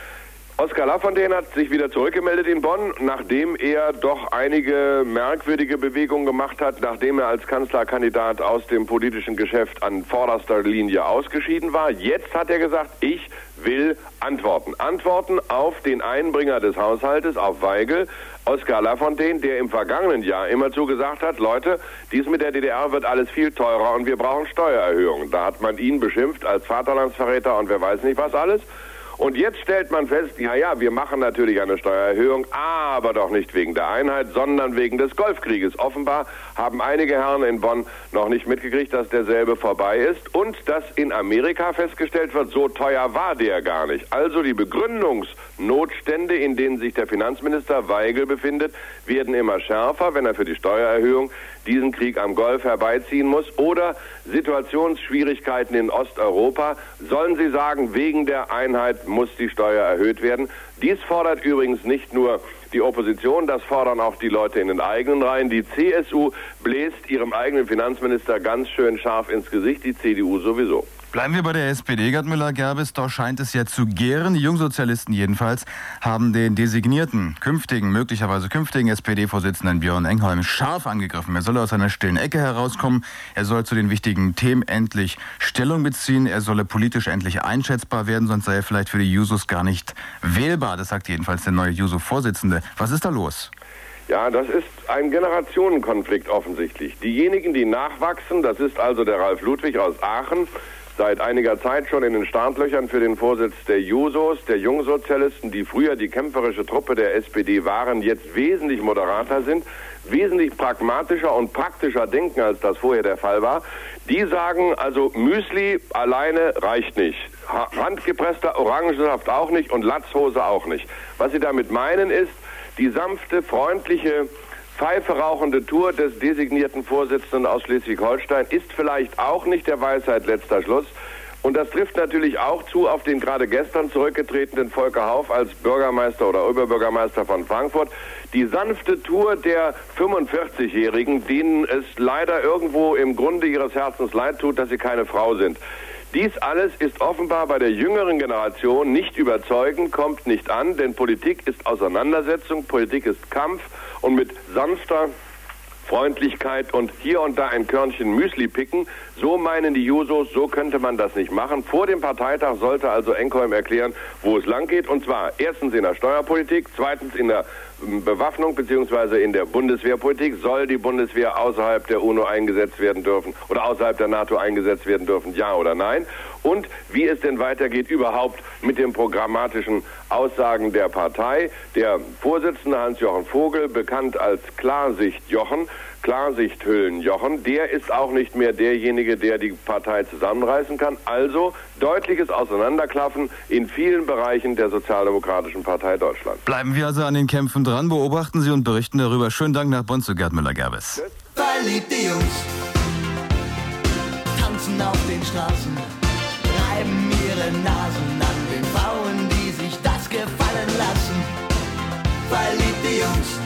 Oskar Lafontaine hat sich wieder zurückgemeldet in Bonn, nachdem er doch einige merkwürdige Bewegungen gemacht hat, nachdem er als Kanzlerkandidat aus dem politischen Geschäft an vorderster Linie ausgeschieden war. Jetzt hat er gesagt, ich will antworten. Antworten auf den Einbringer des Haushaltes, auf Weigel, Oskar Lafontaine, der im vergangenen Jahr immerzu gesagt hat, Leute, dies mit der D D R wird alles viel teurer und wir brauchen Steuererhöhungen. Da hat man ihn beschimpft als Vaterlandsverräter und wer weiß nicht was alles. Und jetzt stellt man fest, ja, ja, wir machen natürlich eine Steuererhöhung, aber doch nicht wegen der Einheit, sondern wegen des Golfkrieges. Offenbar haben einige Herren in Bonn noch nicht mitgekriegt, dass derselbe vorbei ist und dass in Amerika festgestellt wird, so teuer war der gar nicht. Also die Begründungsnotstände, in denen sich der Finanzminister Weigel befindet, werden immer schärfer, wenn er für die Steuererhöhung diesen Krieg am Golf herbeiziehen muss oder Situationsschwierigkeiten in Osteuropa. Sollen Sie sagen, wegen der Einheit muss die Steuer erhöht werden. Dies fordert übrigens nicht nur die Opposition, das fordern auch die Leute in den eigenen Reihen. Die C S U bläst ihrem eigenen Finanzminister ganz schön scharf ins Gesicht, die C D U sowieso. Bleiben wir bei der S P D, Gerd Müller-Gerbes. Doch scheint es ja zu gären. Die Jungsozialisten jedenfalls haben den designierten, künftigen, möglicherweise künftigen S P D-Vorsitzenden Björn Engholm scharf angegriffen. Er solle aus einer stillen Ecke herauskommen. Er soll zu den wichtigen Themen endlich Stellung beziehen. Er solle politisch endlich einschätzbar werden, sonst sei er vielleicht für die Jusos gar nicht wählbar. Das sagt jedenfalls der neue Juso-Vorsitzende. Was ist da los? Ja, das ist ein Generationenkonflikt offensichtlich. Diejenigen, die nachwachsen, das ist also der Ralf Ludwig aus Aachen, seit einiger Zeit schon in den Startlöchern für den Vorsitz der Jusos, der Jungsozialisten, die früher die kämpferische Truppe der S P D waren, jetzt wesentlich moderater sind, wesentlich pragmatischer und praktischer denken, als das vorher der Fall war. Die sagen also, Müsli alleine reicht nicht. Handgepresster Orangensaft auch nicht und Latzhose auch nicht. Was sie damit meinen ist, die sanfte, freundliche, Pfeife rauchende Tour des designierten Vorsitzenden aus Schleswig-Holstein ist vielleicht auch nicht der Weisheit letzter Schluss. Und das trifft natürlich auch zu auf den gerade gestern zurückgetretenen Volker Hauff als Bürgermeister oder Oberbürgermeister von Frankfurt. Die sanfte Tour der fünfundvierzigjährigen, denen es leider irgendwo im Grunde ihres Herzens leid tut, dass sie keine Frau sind. Dies alles ist offenbar bei der jüngeren Generation nicht überzeugend, kommt nicht an, denn Politik ist Auseinandersetzung, Politik ist Kampf und mit sanfter Freundlichkeit und hier und da ein Körnchen Müsli picken, so meinen die Jusos, so könnte man das nicht machen. Vor dem Parteitag sollte also Engholm erklären, wo es lang geht, und zwar erstens in der Steuerpolitik, zweitens in der Bewaffnung bzw. in der Bundeswehrpolitik. Soll die Bundeswehr außerhalb der UNO eingesetzt werden dürfen oder außerhalb der NATO eingesetzt werden dürfen, ja oder nein? Und wie es denn weitergeht überhaupt mit den programmatischen Aussagen der Partei. Der Vorsitzende Hans-Jochen Vogel, bekannt als Klarsicht-Jochen, Klarsichthüllen-Jochen, der ist auch nicht mehr derjenige, der die Partei zusammenreißen kann. Also deutliches Auseinanderklaffen in vielen Bereichen der Sozialdemokratischen Partei Deutschland. Bleiben wir also an den Kämpfen dran, beobachten Sie und berichten darüber. Schönen Dank nach Bonn zu Gerd Müller-Gerbes. Verliebte Jungs tanzen auf den Straßen, reiben ihre Nasen an den Frauen, die sich das gefallen lassen. Verliebte Jungs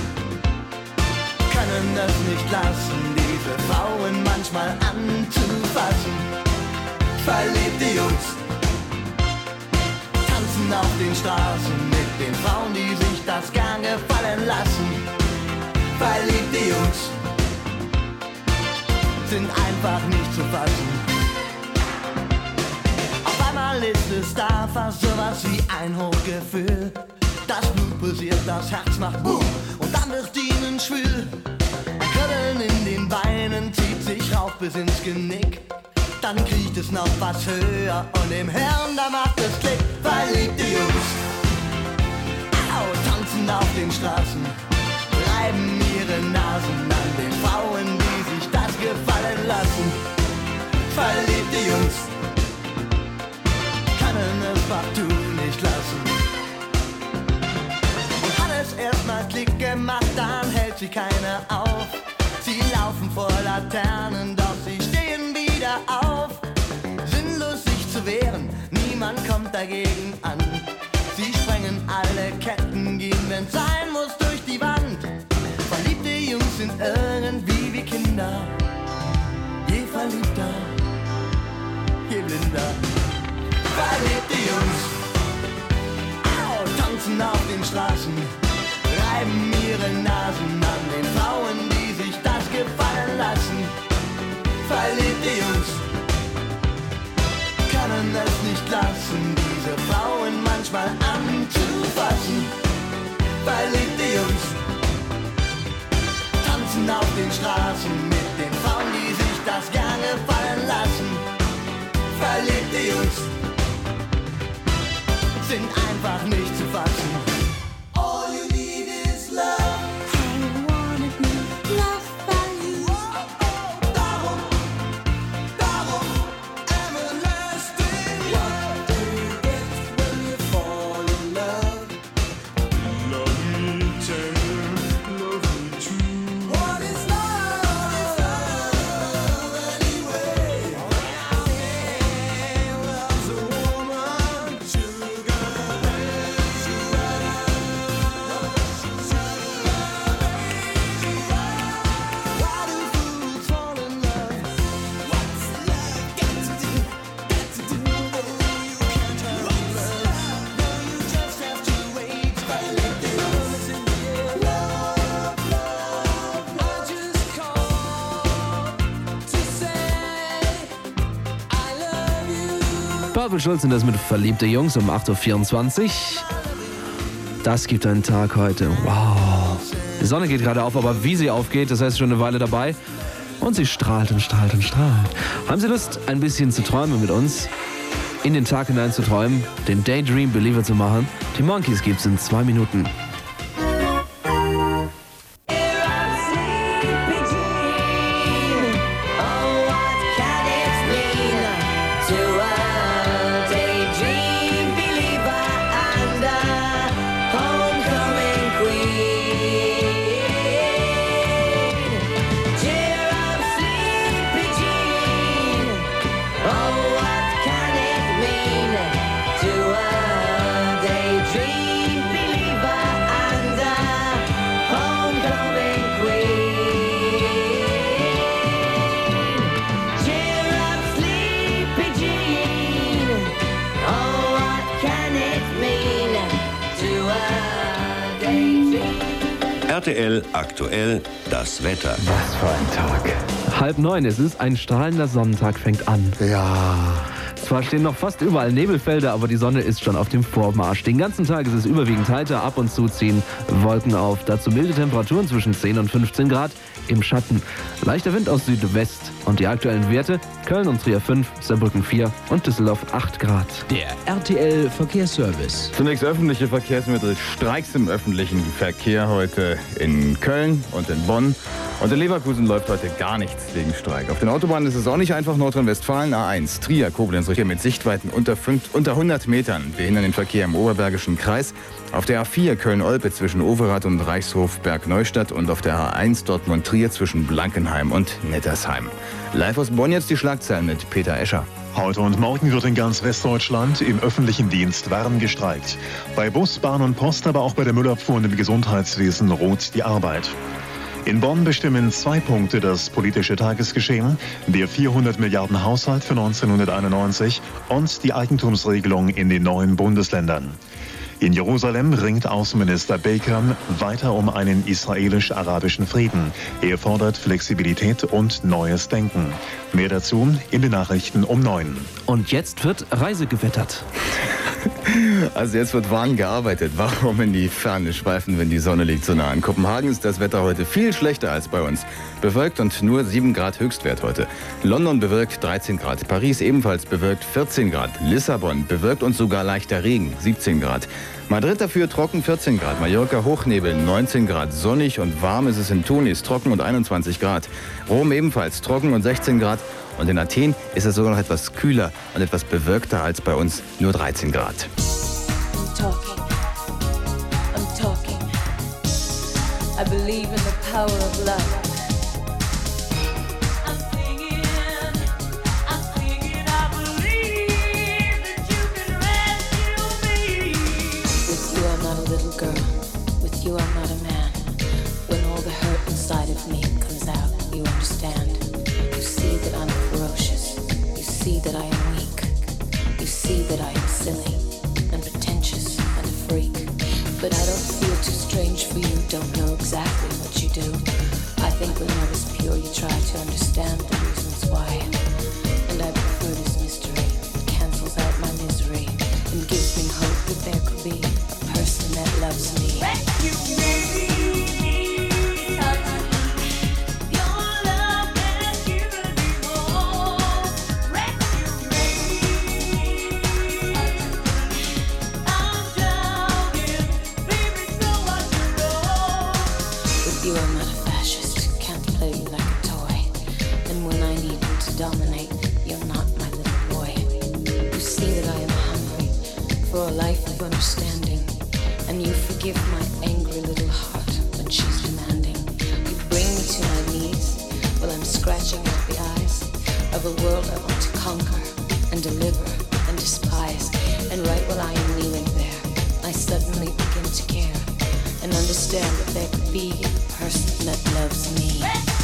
können es nicht lassen, diese Frauen manchmal anzufassen. Verliebte Jungs tanzen auf den Straßen mit den Frauen, die sich das gern gefallen lassen. Verliebte Jungs sind einfach nicht zu fassen. Auf einmal ist es da fast sowas wie ein Hochgefühl. Das Blut pulsiert, das Herz macht Boom und dann wird ihnen schwül. Ein Kribbeln in den Beinen zieht sich rauf bis ins Genick. Dann kriecht es noch was höher und im Hirn, da macht es Klick. Verliebte Jungs, au, tanzen auf den Straßen, reiben ihre Nasen an den Frauen, die sich gefallen lassen. Verliebte Jungs können es partout nicht lassen. Und hat es erstmal Klick gemacht, dann hält sie keiner auf. Sie laufen vor Laternen, doch sie stehen wieder auf. Sinnlos sich zu wehren, niemand kommt dagegen an. Sie sprengen alle Ketten, gehen, wenn's sein muss, durch die Wand. Verliebte Jungs sind irgendwie wie Kinder. Je verliebter, je blinder. Verliebte Jungs au, tanzen auf den Straßen, reiben ihre Nasen an den Frauen, die sich das gefallen lassen. Verliebte Jungs können es nicht lassen, diese Frauen manchmal anzufassen. Verliebte Jungs tanzen auf den Straßen mit den Frauen, die sich das gerne fallen lassen. Verliebte Jungs sind einfach nicht zu fassen. All you need is love. I wanna be loved by you. Darum, darum, everlasting love. What do you get when you fall in love? Love me tender, love me true. What is love? Love anyway. Love's a woman, sugar, sugar. Why do fools fall in love? What's love got to do? Got to do? Oh, you can't hurry love. No, you just have to wait. Verliebte Jungs in the air. Love, love, I just called to say I love you. Pavel Schulz und das mit Verliebte Jungs um acht Uhr vierundzwanzig. Das gibt einen Tag heute. Wow. Die Sonne geht gerade auf, aber wie sie aufgeht, das heißt schon eine Weile dabei. Und sie strahlt und strahlt und strahlt. Haben Sie Lust, ein bisschen zu träumen mit uns? In den Tag hinein zu träumen, den Daydream Believer zu machen? Die Monkeys gibt's in zwei Minuten. R T L aktuell das Wetter. Was für ein Tag. Halb neun, es ist ein strahlender Sonnentag, fängt an. Ja. Zwar stehen noch fast überall Nebelfelder, aber die Sonne ist schon auf dem Vormarsch. Den ganzen Tag ist es überwiegend heiter, ab und zu ziehen Wolken auf. Dazu milde Temperaturen zwischen zehn und fünfzehn Grad im Schatten. Leichter Wind aus Südwest und die aktuellen Werte: Köln und Trier fünf, Saarbrücken vier und Düsseldorf acht Grad. Der R T L Verkehrsservice. Zunächst öffentliche Verkehrsmittel. Streiks im öffentlichen Verkehr heute in Köln und in Bonn. Und in Leverkusen läuft heute gar nichts wegen Streik. Auf den Autobahnen ist es auch nicht einfach. Nordrhein-Westfalen A eins, Trier, Koblenz, hier mit Sichtweiten unter, fünf, unter hundert Metern. Behindern den Verkehr im Oberbergischen Kreis. Auf der A vier Köln-Olpe zwischen Overath und Reichshof-Bergneustadt und auf der A eins Dortmund-Trier zwischen Blankenheim und Nettersheim. Live aus Bonn jetzt die Schlagzeilen mit Peter Escher. Heute und morgen wird in ganz Westdeutschland im öffentlichen Dienst warm gestreikt. Bei Bus, Bahn und Post, aber auch bei der Müllabfuhr und im Gesundheitswesen ruht die Arbeit. In Bonn bestimmen zwei Punkte das politische Tagesgeschehen: der vierhundert Milliarden Haushalt für neunzehnhunderteinundneunzig und die Eigentumsregelung in den neuen Bundesländern. In Jerusalem ringt Außenminister Baker weiter um einen israelisch-arabischen Frieden. Er fordert Flexibilität und neues Denken. Mehr dazu in den Nachrichten um neun. Und jetzt wird Reise gewettert. Also jetzt wird warm gearbeitet. Warum in die Ferne schweifen, wenn die Sonne liegt so nah? In Kopenhagen ist das Wetter heute viel schlechter als bei uns. Bewölkt und nur sieben Grad Höchstwert heute. London bewölkt dreizehn Grad. Paris ebenfalls bewölkt vierzehn Grad. Lissabon bewölkt und sogar leichter Regen siebzehn Grad. Madrid dafür trocken vierzehn Grad. Mallorca Hochnebel neunzehn Grad. Sonnig und warm ist es in Tunis, trocken und einundzwanzig Grad. Rom ebenfalls trocken und sechzehn Grad. Und in Athen ist es sogar noch etwas kühler und etwas bewölkter als bei uns, nur dreizehn Grad. I'm talking, I'm talking. I believe in the power of love. I'm singing, I'm singing, I believe that you can rescue me. With you I'm not a little girl, with you I'm not a man. When all the hurt inside of me comes out, you understand. You see that I'm ferocious, you see that I am weak. You see that I am silly and pretentious and a freak. But I don't feel too strange for you, don't know exactly what you do. I think when I was pure you tried to understand the reasons why. And I prefer this mystery, it cancels out my misery and gives me hope that there could be a person that loves me. Rescue me. You are not a fascist, can't play you like a toy. And when I need to dominate, you're not my little boy. You see that I am hungry for a life of understanding, and you forgive my angry little heart when she's demanding. You bring me to my knees while I'm scratching at the eyes of a world I want to conquer and deliver and despise. And right while I am kneeling there, I suddenly begin to care and understand that there could be a person that loves me.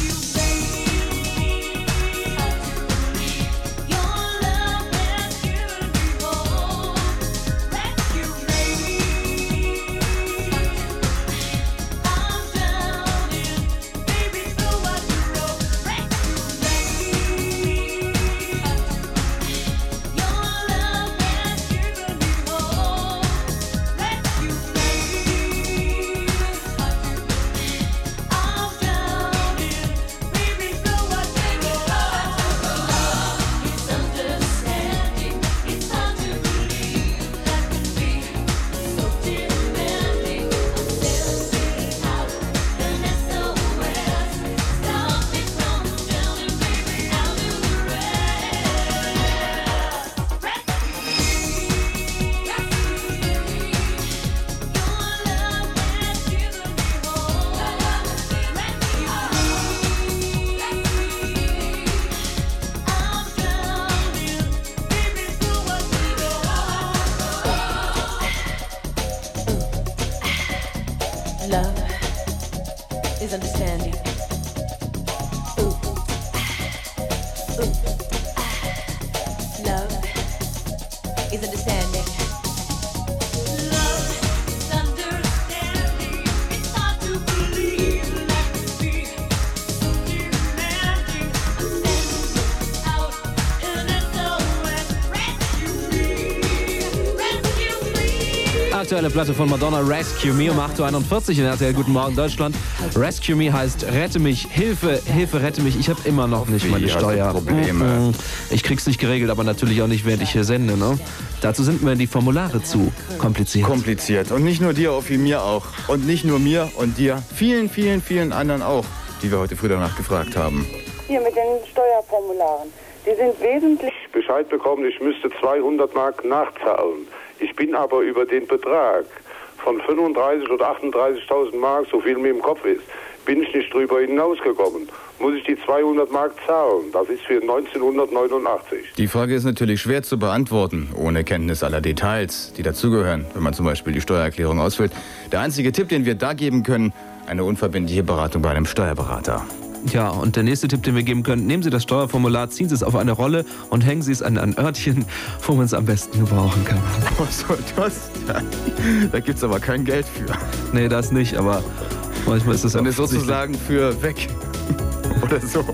Love is understanding. Ooh. Ooh. Love is understanding. Love is understanding. It's hard to believe that could be so demanding. I'm sending out an S O S. Rescue me. Rescue me. Aktuelle Platte von Madonna, Rescue Me, um acht Uhr einundvierzig in R T L Guten Morgen Deutschland. Rescue Me heißt Rette mich, Hilfe, Hilfe, rette mich. Ich habe immer noch nicht meine Steuer. Probleme. Ich krieg's nicht geregelt, aber natürlich auch nicht, während ich hier sende. Ne? Dazu sind mir die Formulare zu kompliziert. Kompliziert. Und nicht nur dir, Offi, mir auch. Und nicht nur mir und dir, vielen, vielen, vielen anderen auch, die wir heute früh danach gefragt haben. Hier mit den Steuerformularen. Die sind wesentlich... Bescheid bekommen, ich müsste zweihundert Mark nachzahlen. Ich bin aber über den Betrag von fünfunddreißigtausend oder achtunddreißigtausend Mark, so viel mir im Kopf ist, bin ich nicht drüber hinausgekommen. Muss ich die zweihundert Mark zahlen? Das ist für neunzehnhundertneunundachtzig. Die Frage ist natürlich schwer zu beantworten, ohne Kenntnis aller Details, die dazugehören, wenn man zum Beispiel die Steuererklärung ausfüllt. Der einzige Tipp, den wir da geben können, eine unverbindliche Beratung bei einem Steuerberater. Ja, und der nächste Tipp, den wir geben können, nehmen Sie das Steuerformular, ziehen Sie es auf eine Rolle und hängen Sie es an ein Örtchen, wo man es am besten gebrauchen kann. Was soll das denn? Da gibt's aber kein Geld für. Nee, das nicht, aber manchmal ist es auch... Dann ist sozusagen für weg. Oder so.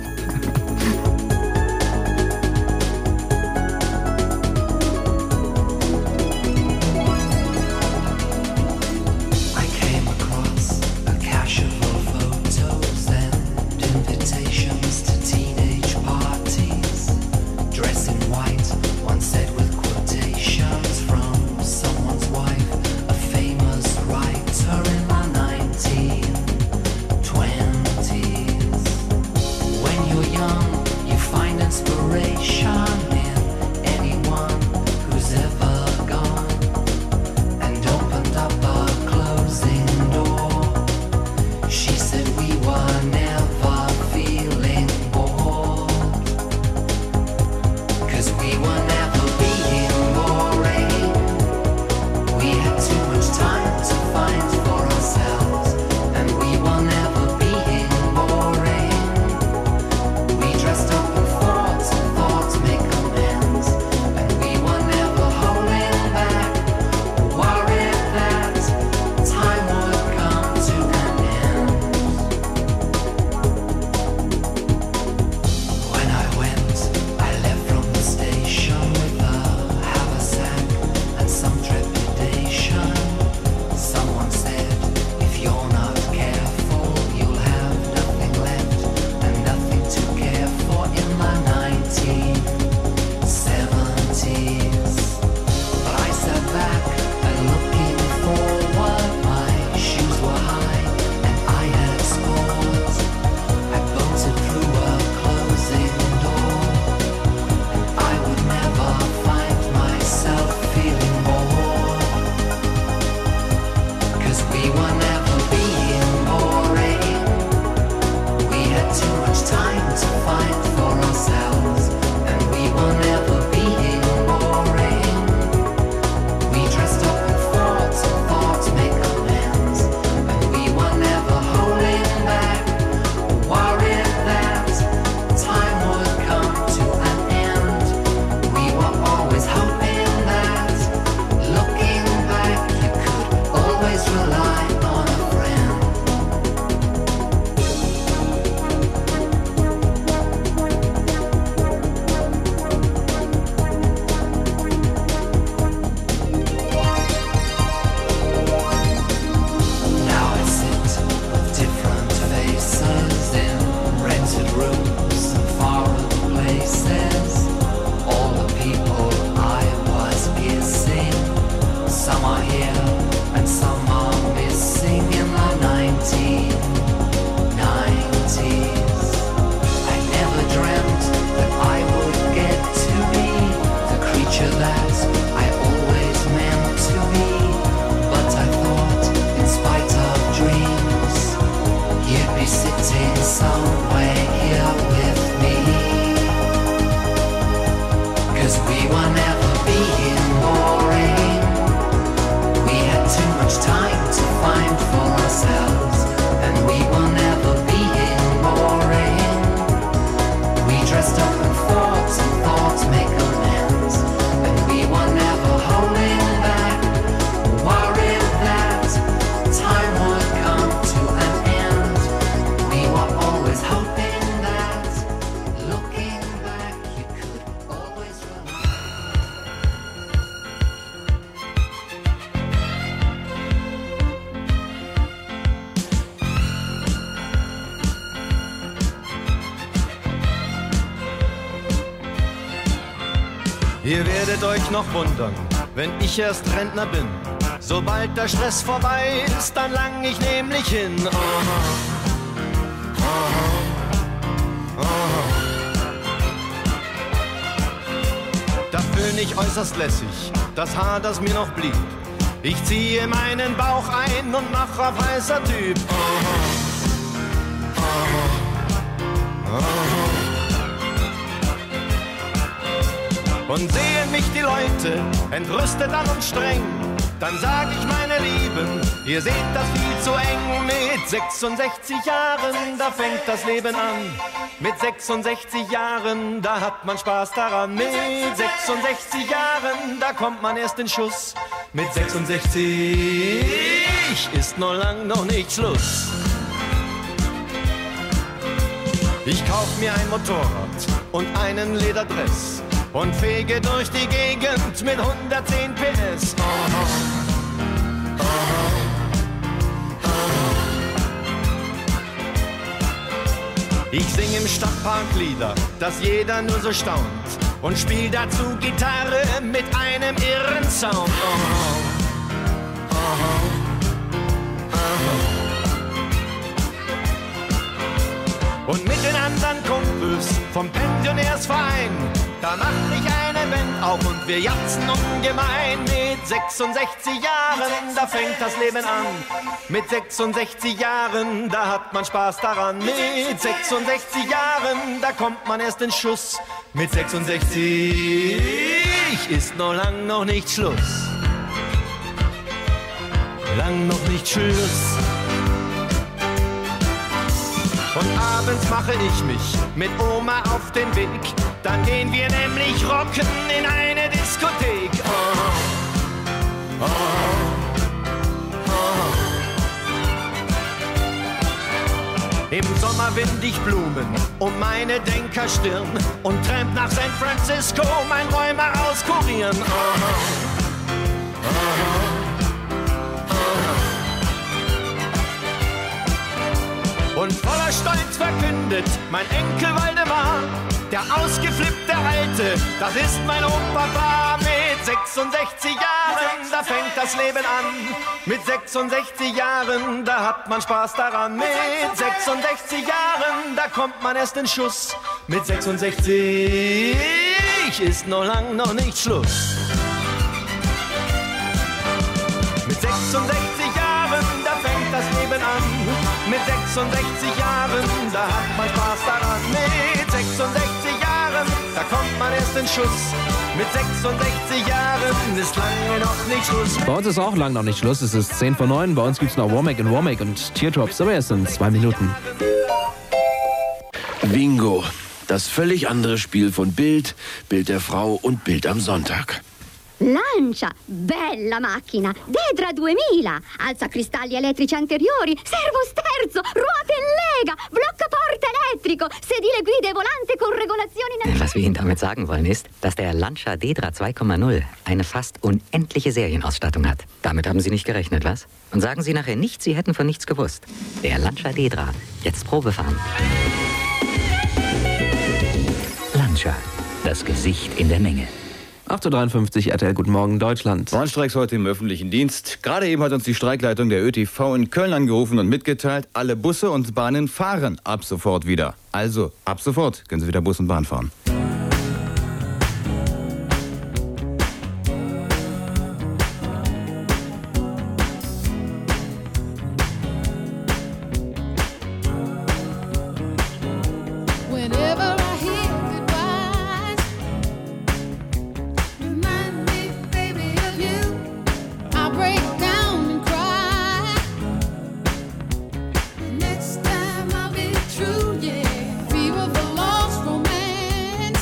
Ihr werdet euch noch wundern, wenn ich erst Rentner bin. Sobald der Stress vorbei ist, dann lang ich nämlich hin. Aha. Aha. Aha. Da fühl ich äußerst lässig, das Haar, das mir noch blieb. Ich ziehe meinen Bauch ein und mach auf heißer Typ. Aha. Aha. Aha. Und sehen mich die Leute entrüstet an und streng, dann sag ich, meine Lieben, ihr seht das viel zu eng. Mit sechsundsechzig Jahren, da fängt das Leben an. Mit sechsundsechzig Jahren, da hat man Spaß daran. Mit sechsundsechzig Jahren, da kommt man erst in Schuss. Mit sechsundsechzig ist noch lang noch nicht Schluss. Ich kauf mir ein Motorrad und einen Lederdress und fege durch die Gegend mit hundertzehn P S. Aha. Aha. Aha. Ich sing im Stadtpark Lieder, dass jeder nur so staunt, und spiel dazu Gitarre mit einem irren Sound. Aha. Aha. Aha. Und mit den anderen Kumpels vom Pensionärsverein, da mach ich eine Band auf und wir jatzen ungemein. Mit sechsundsechzig Jahren, da fängt das Leben an. Mit sechsundsechzig Jahren, da hat man Spaß daran. Mit sechsundsechzig Jahren, da kommt man erst in Schuss. Mit sechsundsechzig ist noch lang noch nicht Schluss. Lang noch nicht Schluss. Und abends mache ich mich mit Oma auf den Weg. Dann gehen wir nämlich rocken in eine Diskothek. Oh, oh, oh. Im Sommer wind ich Blumen um meine Denkerstirn und tramp nach San Francisco mein Rheuma auskurieren. Oh, oh, oh. Und voller Stolz verkündet mein Enkel Waldemar, der ausgeflippte Alte, das ist mein Opa. Mit sechsundsechzig Jahren, da fängt das Leben an. Mit sechsundsechzig Jahren, da hat man Spaß daran. Mit sechsundsechzig Jahren, da kommt man erst in Schuss. Mit sechsundsechzig ist noch lang noch nicht Schluss. Mit sechsundsechzig Jahren, da fängt das Leben an. Mit sechsundsechzig Jahren, da hat man Spaß daran. Mit sechsundsechzig Jahren, da kommt man erst in Schuss. Mit sechsundsechzig Jahren ist lange noch nicht Schluss. Bei uns ist auch lang noch nicht Schluss. Es ist zehn vor neun. Bei uns gibt es noch Womack und Womack und Teardrops, aber erst in zwei Minuten. Bingo. Das völlig andere Spiel von Bild, Bild der Frau und Bild am Sonntag. Lancia, bella macchina, Dedra duemila, alza cristalli elettrici anteriori, servo sterzo, ruote in lega, bloccaporta elettrico, sedile guida e volante con regolazioni... Was wir Ihnen damit sagen wollen ist, dass der Lancia Dedra zwei Komma null eine fast unendliche Serienausstattung hat. Damit haben Sie nicht gerechnet, was? Und sagen Sie nachher nicht, Sie hätten von nichts gewusst. Der Lancia Dedra, jetzt Probefahren. Lancia, das Gesicht in der Menge. acht Uhr dreiundfünfzig, R T L, guten Morgen, Deutschland. Warnstreiks heute im öffentlichen Dienst. Gerade eben hat uns die Streikleitung der ÖTV in Köln angerufen und mitgeteilt, alle Busse und Bahnen fahren ab sofort wieder. Also, ab sofort können Sie wieder Bus und Bahn fahren. Whenever I hear goodbyes, remind me, baby, of you. I break down and cry. Next time I'll be true, yeah. Fever for lost romance.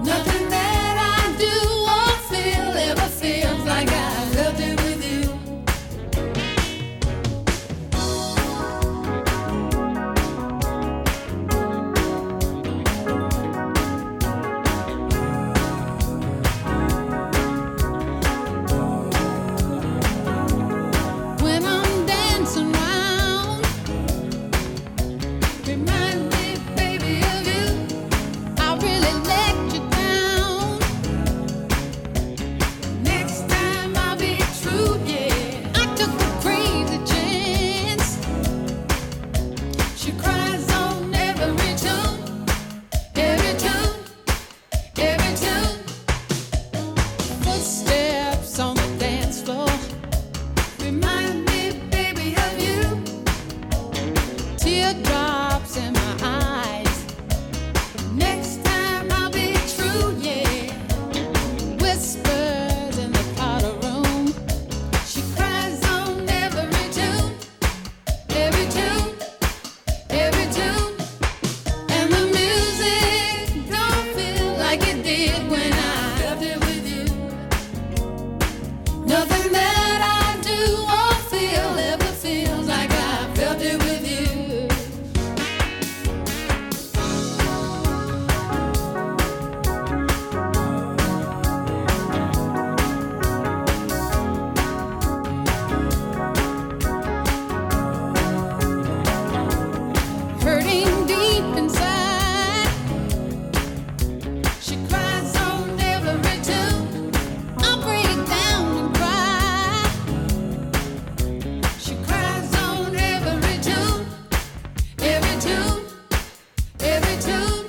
Nothing that I do or feel ever feels like I felt it with you. When I'm dancing round, remind me, baby, of you. I really let you down. Next time I'll be true, yeah. I took a crazy chance. She cries on every tune, every tune, every tune. Footsteps on the dance floor. Remind me, baby, of you. Teardrops in my eyes. Next time I'll be true, yeah. Whispers in the powder room. She cries on every tune, every tune, every tune. And the music don't feel like it did when I felt it with you. Nothing that I do or feel ever feels like I felt it with you. Hurting deep inside. She cries on every tune. I break down and cry. She cries on every tune, every tune, every tune.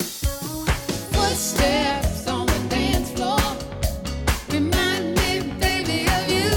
Footsteps on the dance floor. Remind me, baby, of you.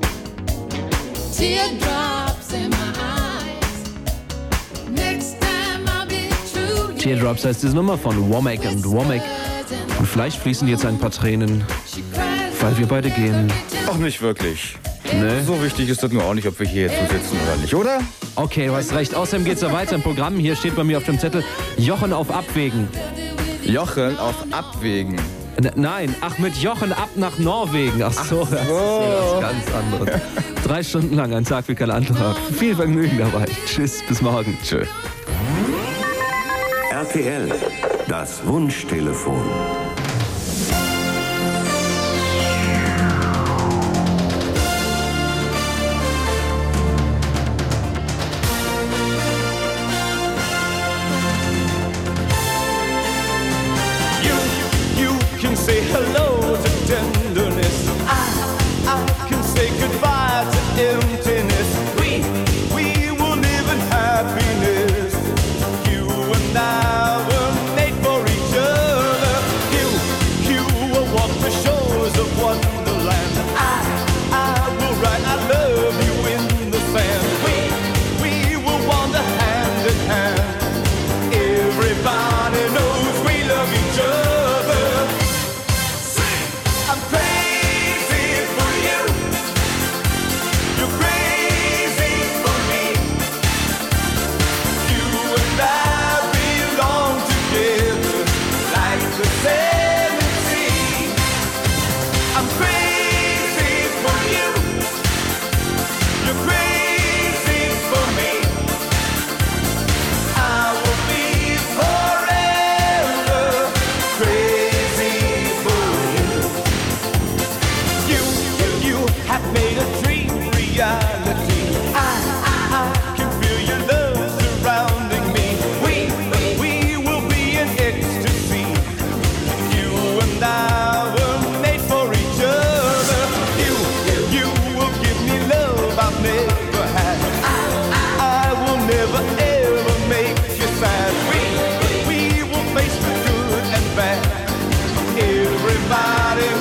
Teardrops in my eyes. Next time I'll be true. Teardrops heißt diese Nummer von Womack und Womack. Und vielleicht fließen jetzt ein paar Tränen, weil wir beide gehen. Auch nicht wirklich. Ne? So wichtig ist das nur auch nicht, ob wir hier jetzt so sitzen oder nicht, oder? Okay, du hast recht. Außerdem geht's ja weiter im Programm. Hier steht bei mir auf dem Zettel Jochen auf Abwägen. Jochen auf Abwägen. N nein, ach mit Jochen ab nach Norwegen. Ach so, das ist was ganz anderes. Drei Stunden lang, ein Tag wie kein anderer. Viel Vergnügen dabei. Tschüss, bis morgen. Tschö. R T L, das Wunschtelefon. You, you can say hello to tenderness. I, I can say goodbye to emptiness. We, we will live in happiness. You and I were made for each other. You, you will walk the shores of Wonderland. I, I will write I love you in the sand. We, we will wander hand in hand. Everybody knows we love each other. I'm crazy for you. You're crazy for me. You and I belong together like the seven seas. I'm crazy for you. You're crazy for me. I will be forever crazy for you. You, you have made a dream reality. I, I can feel your love surrounding me. We, we will be in ecstasy. You and I were made for each other. You, you will give me love I've never had. I, I will never ever make you sad. We, we will face the good and bad. Everybody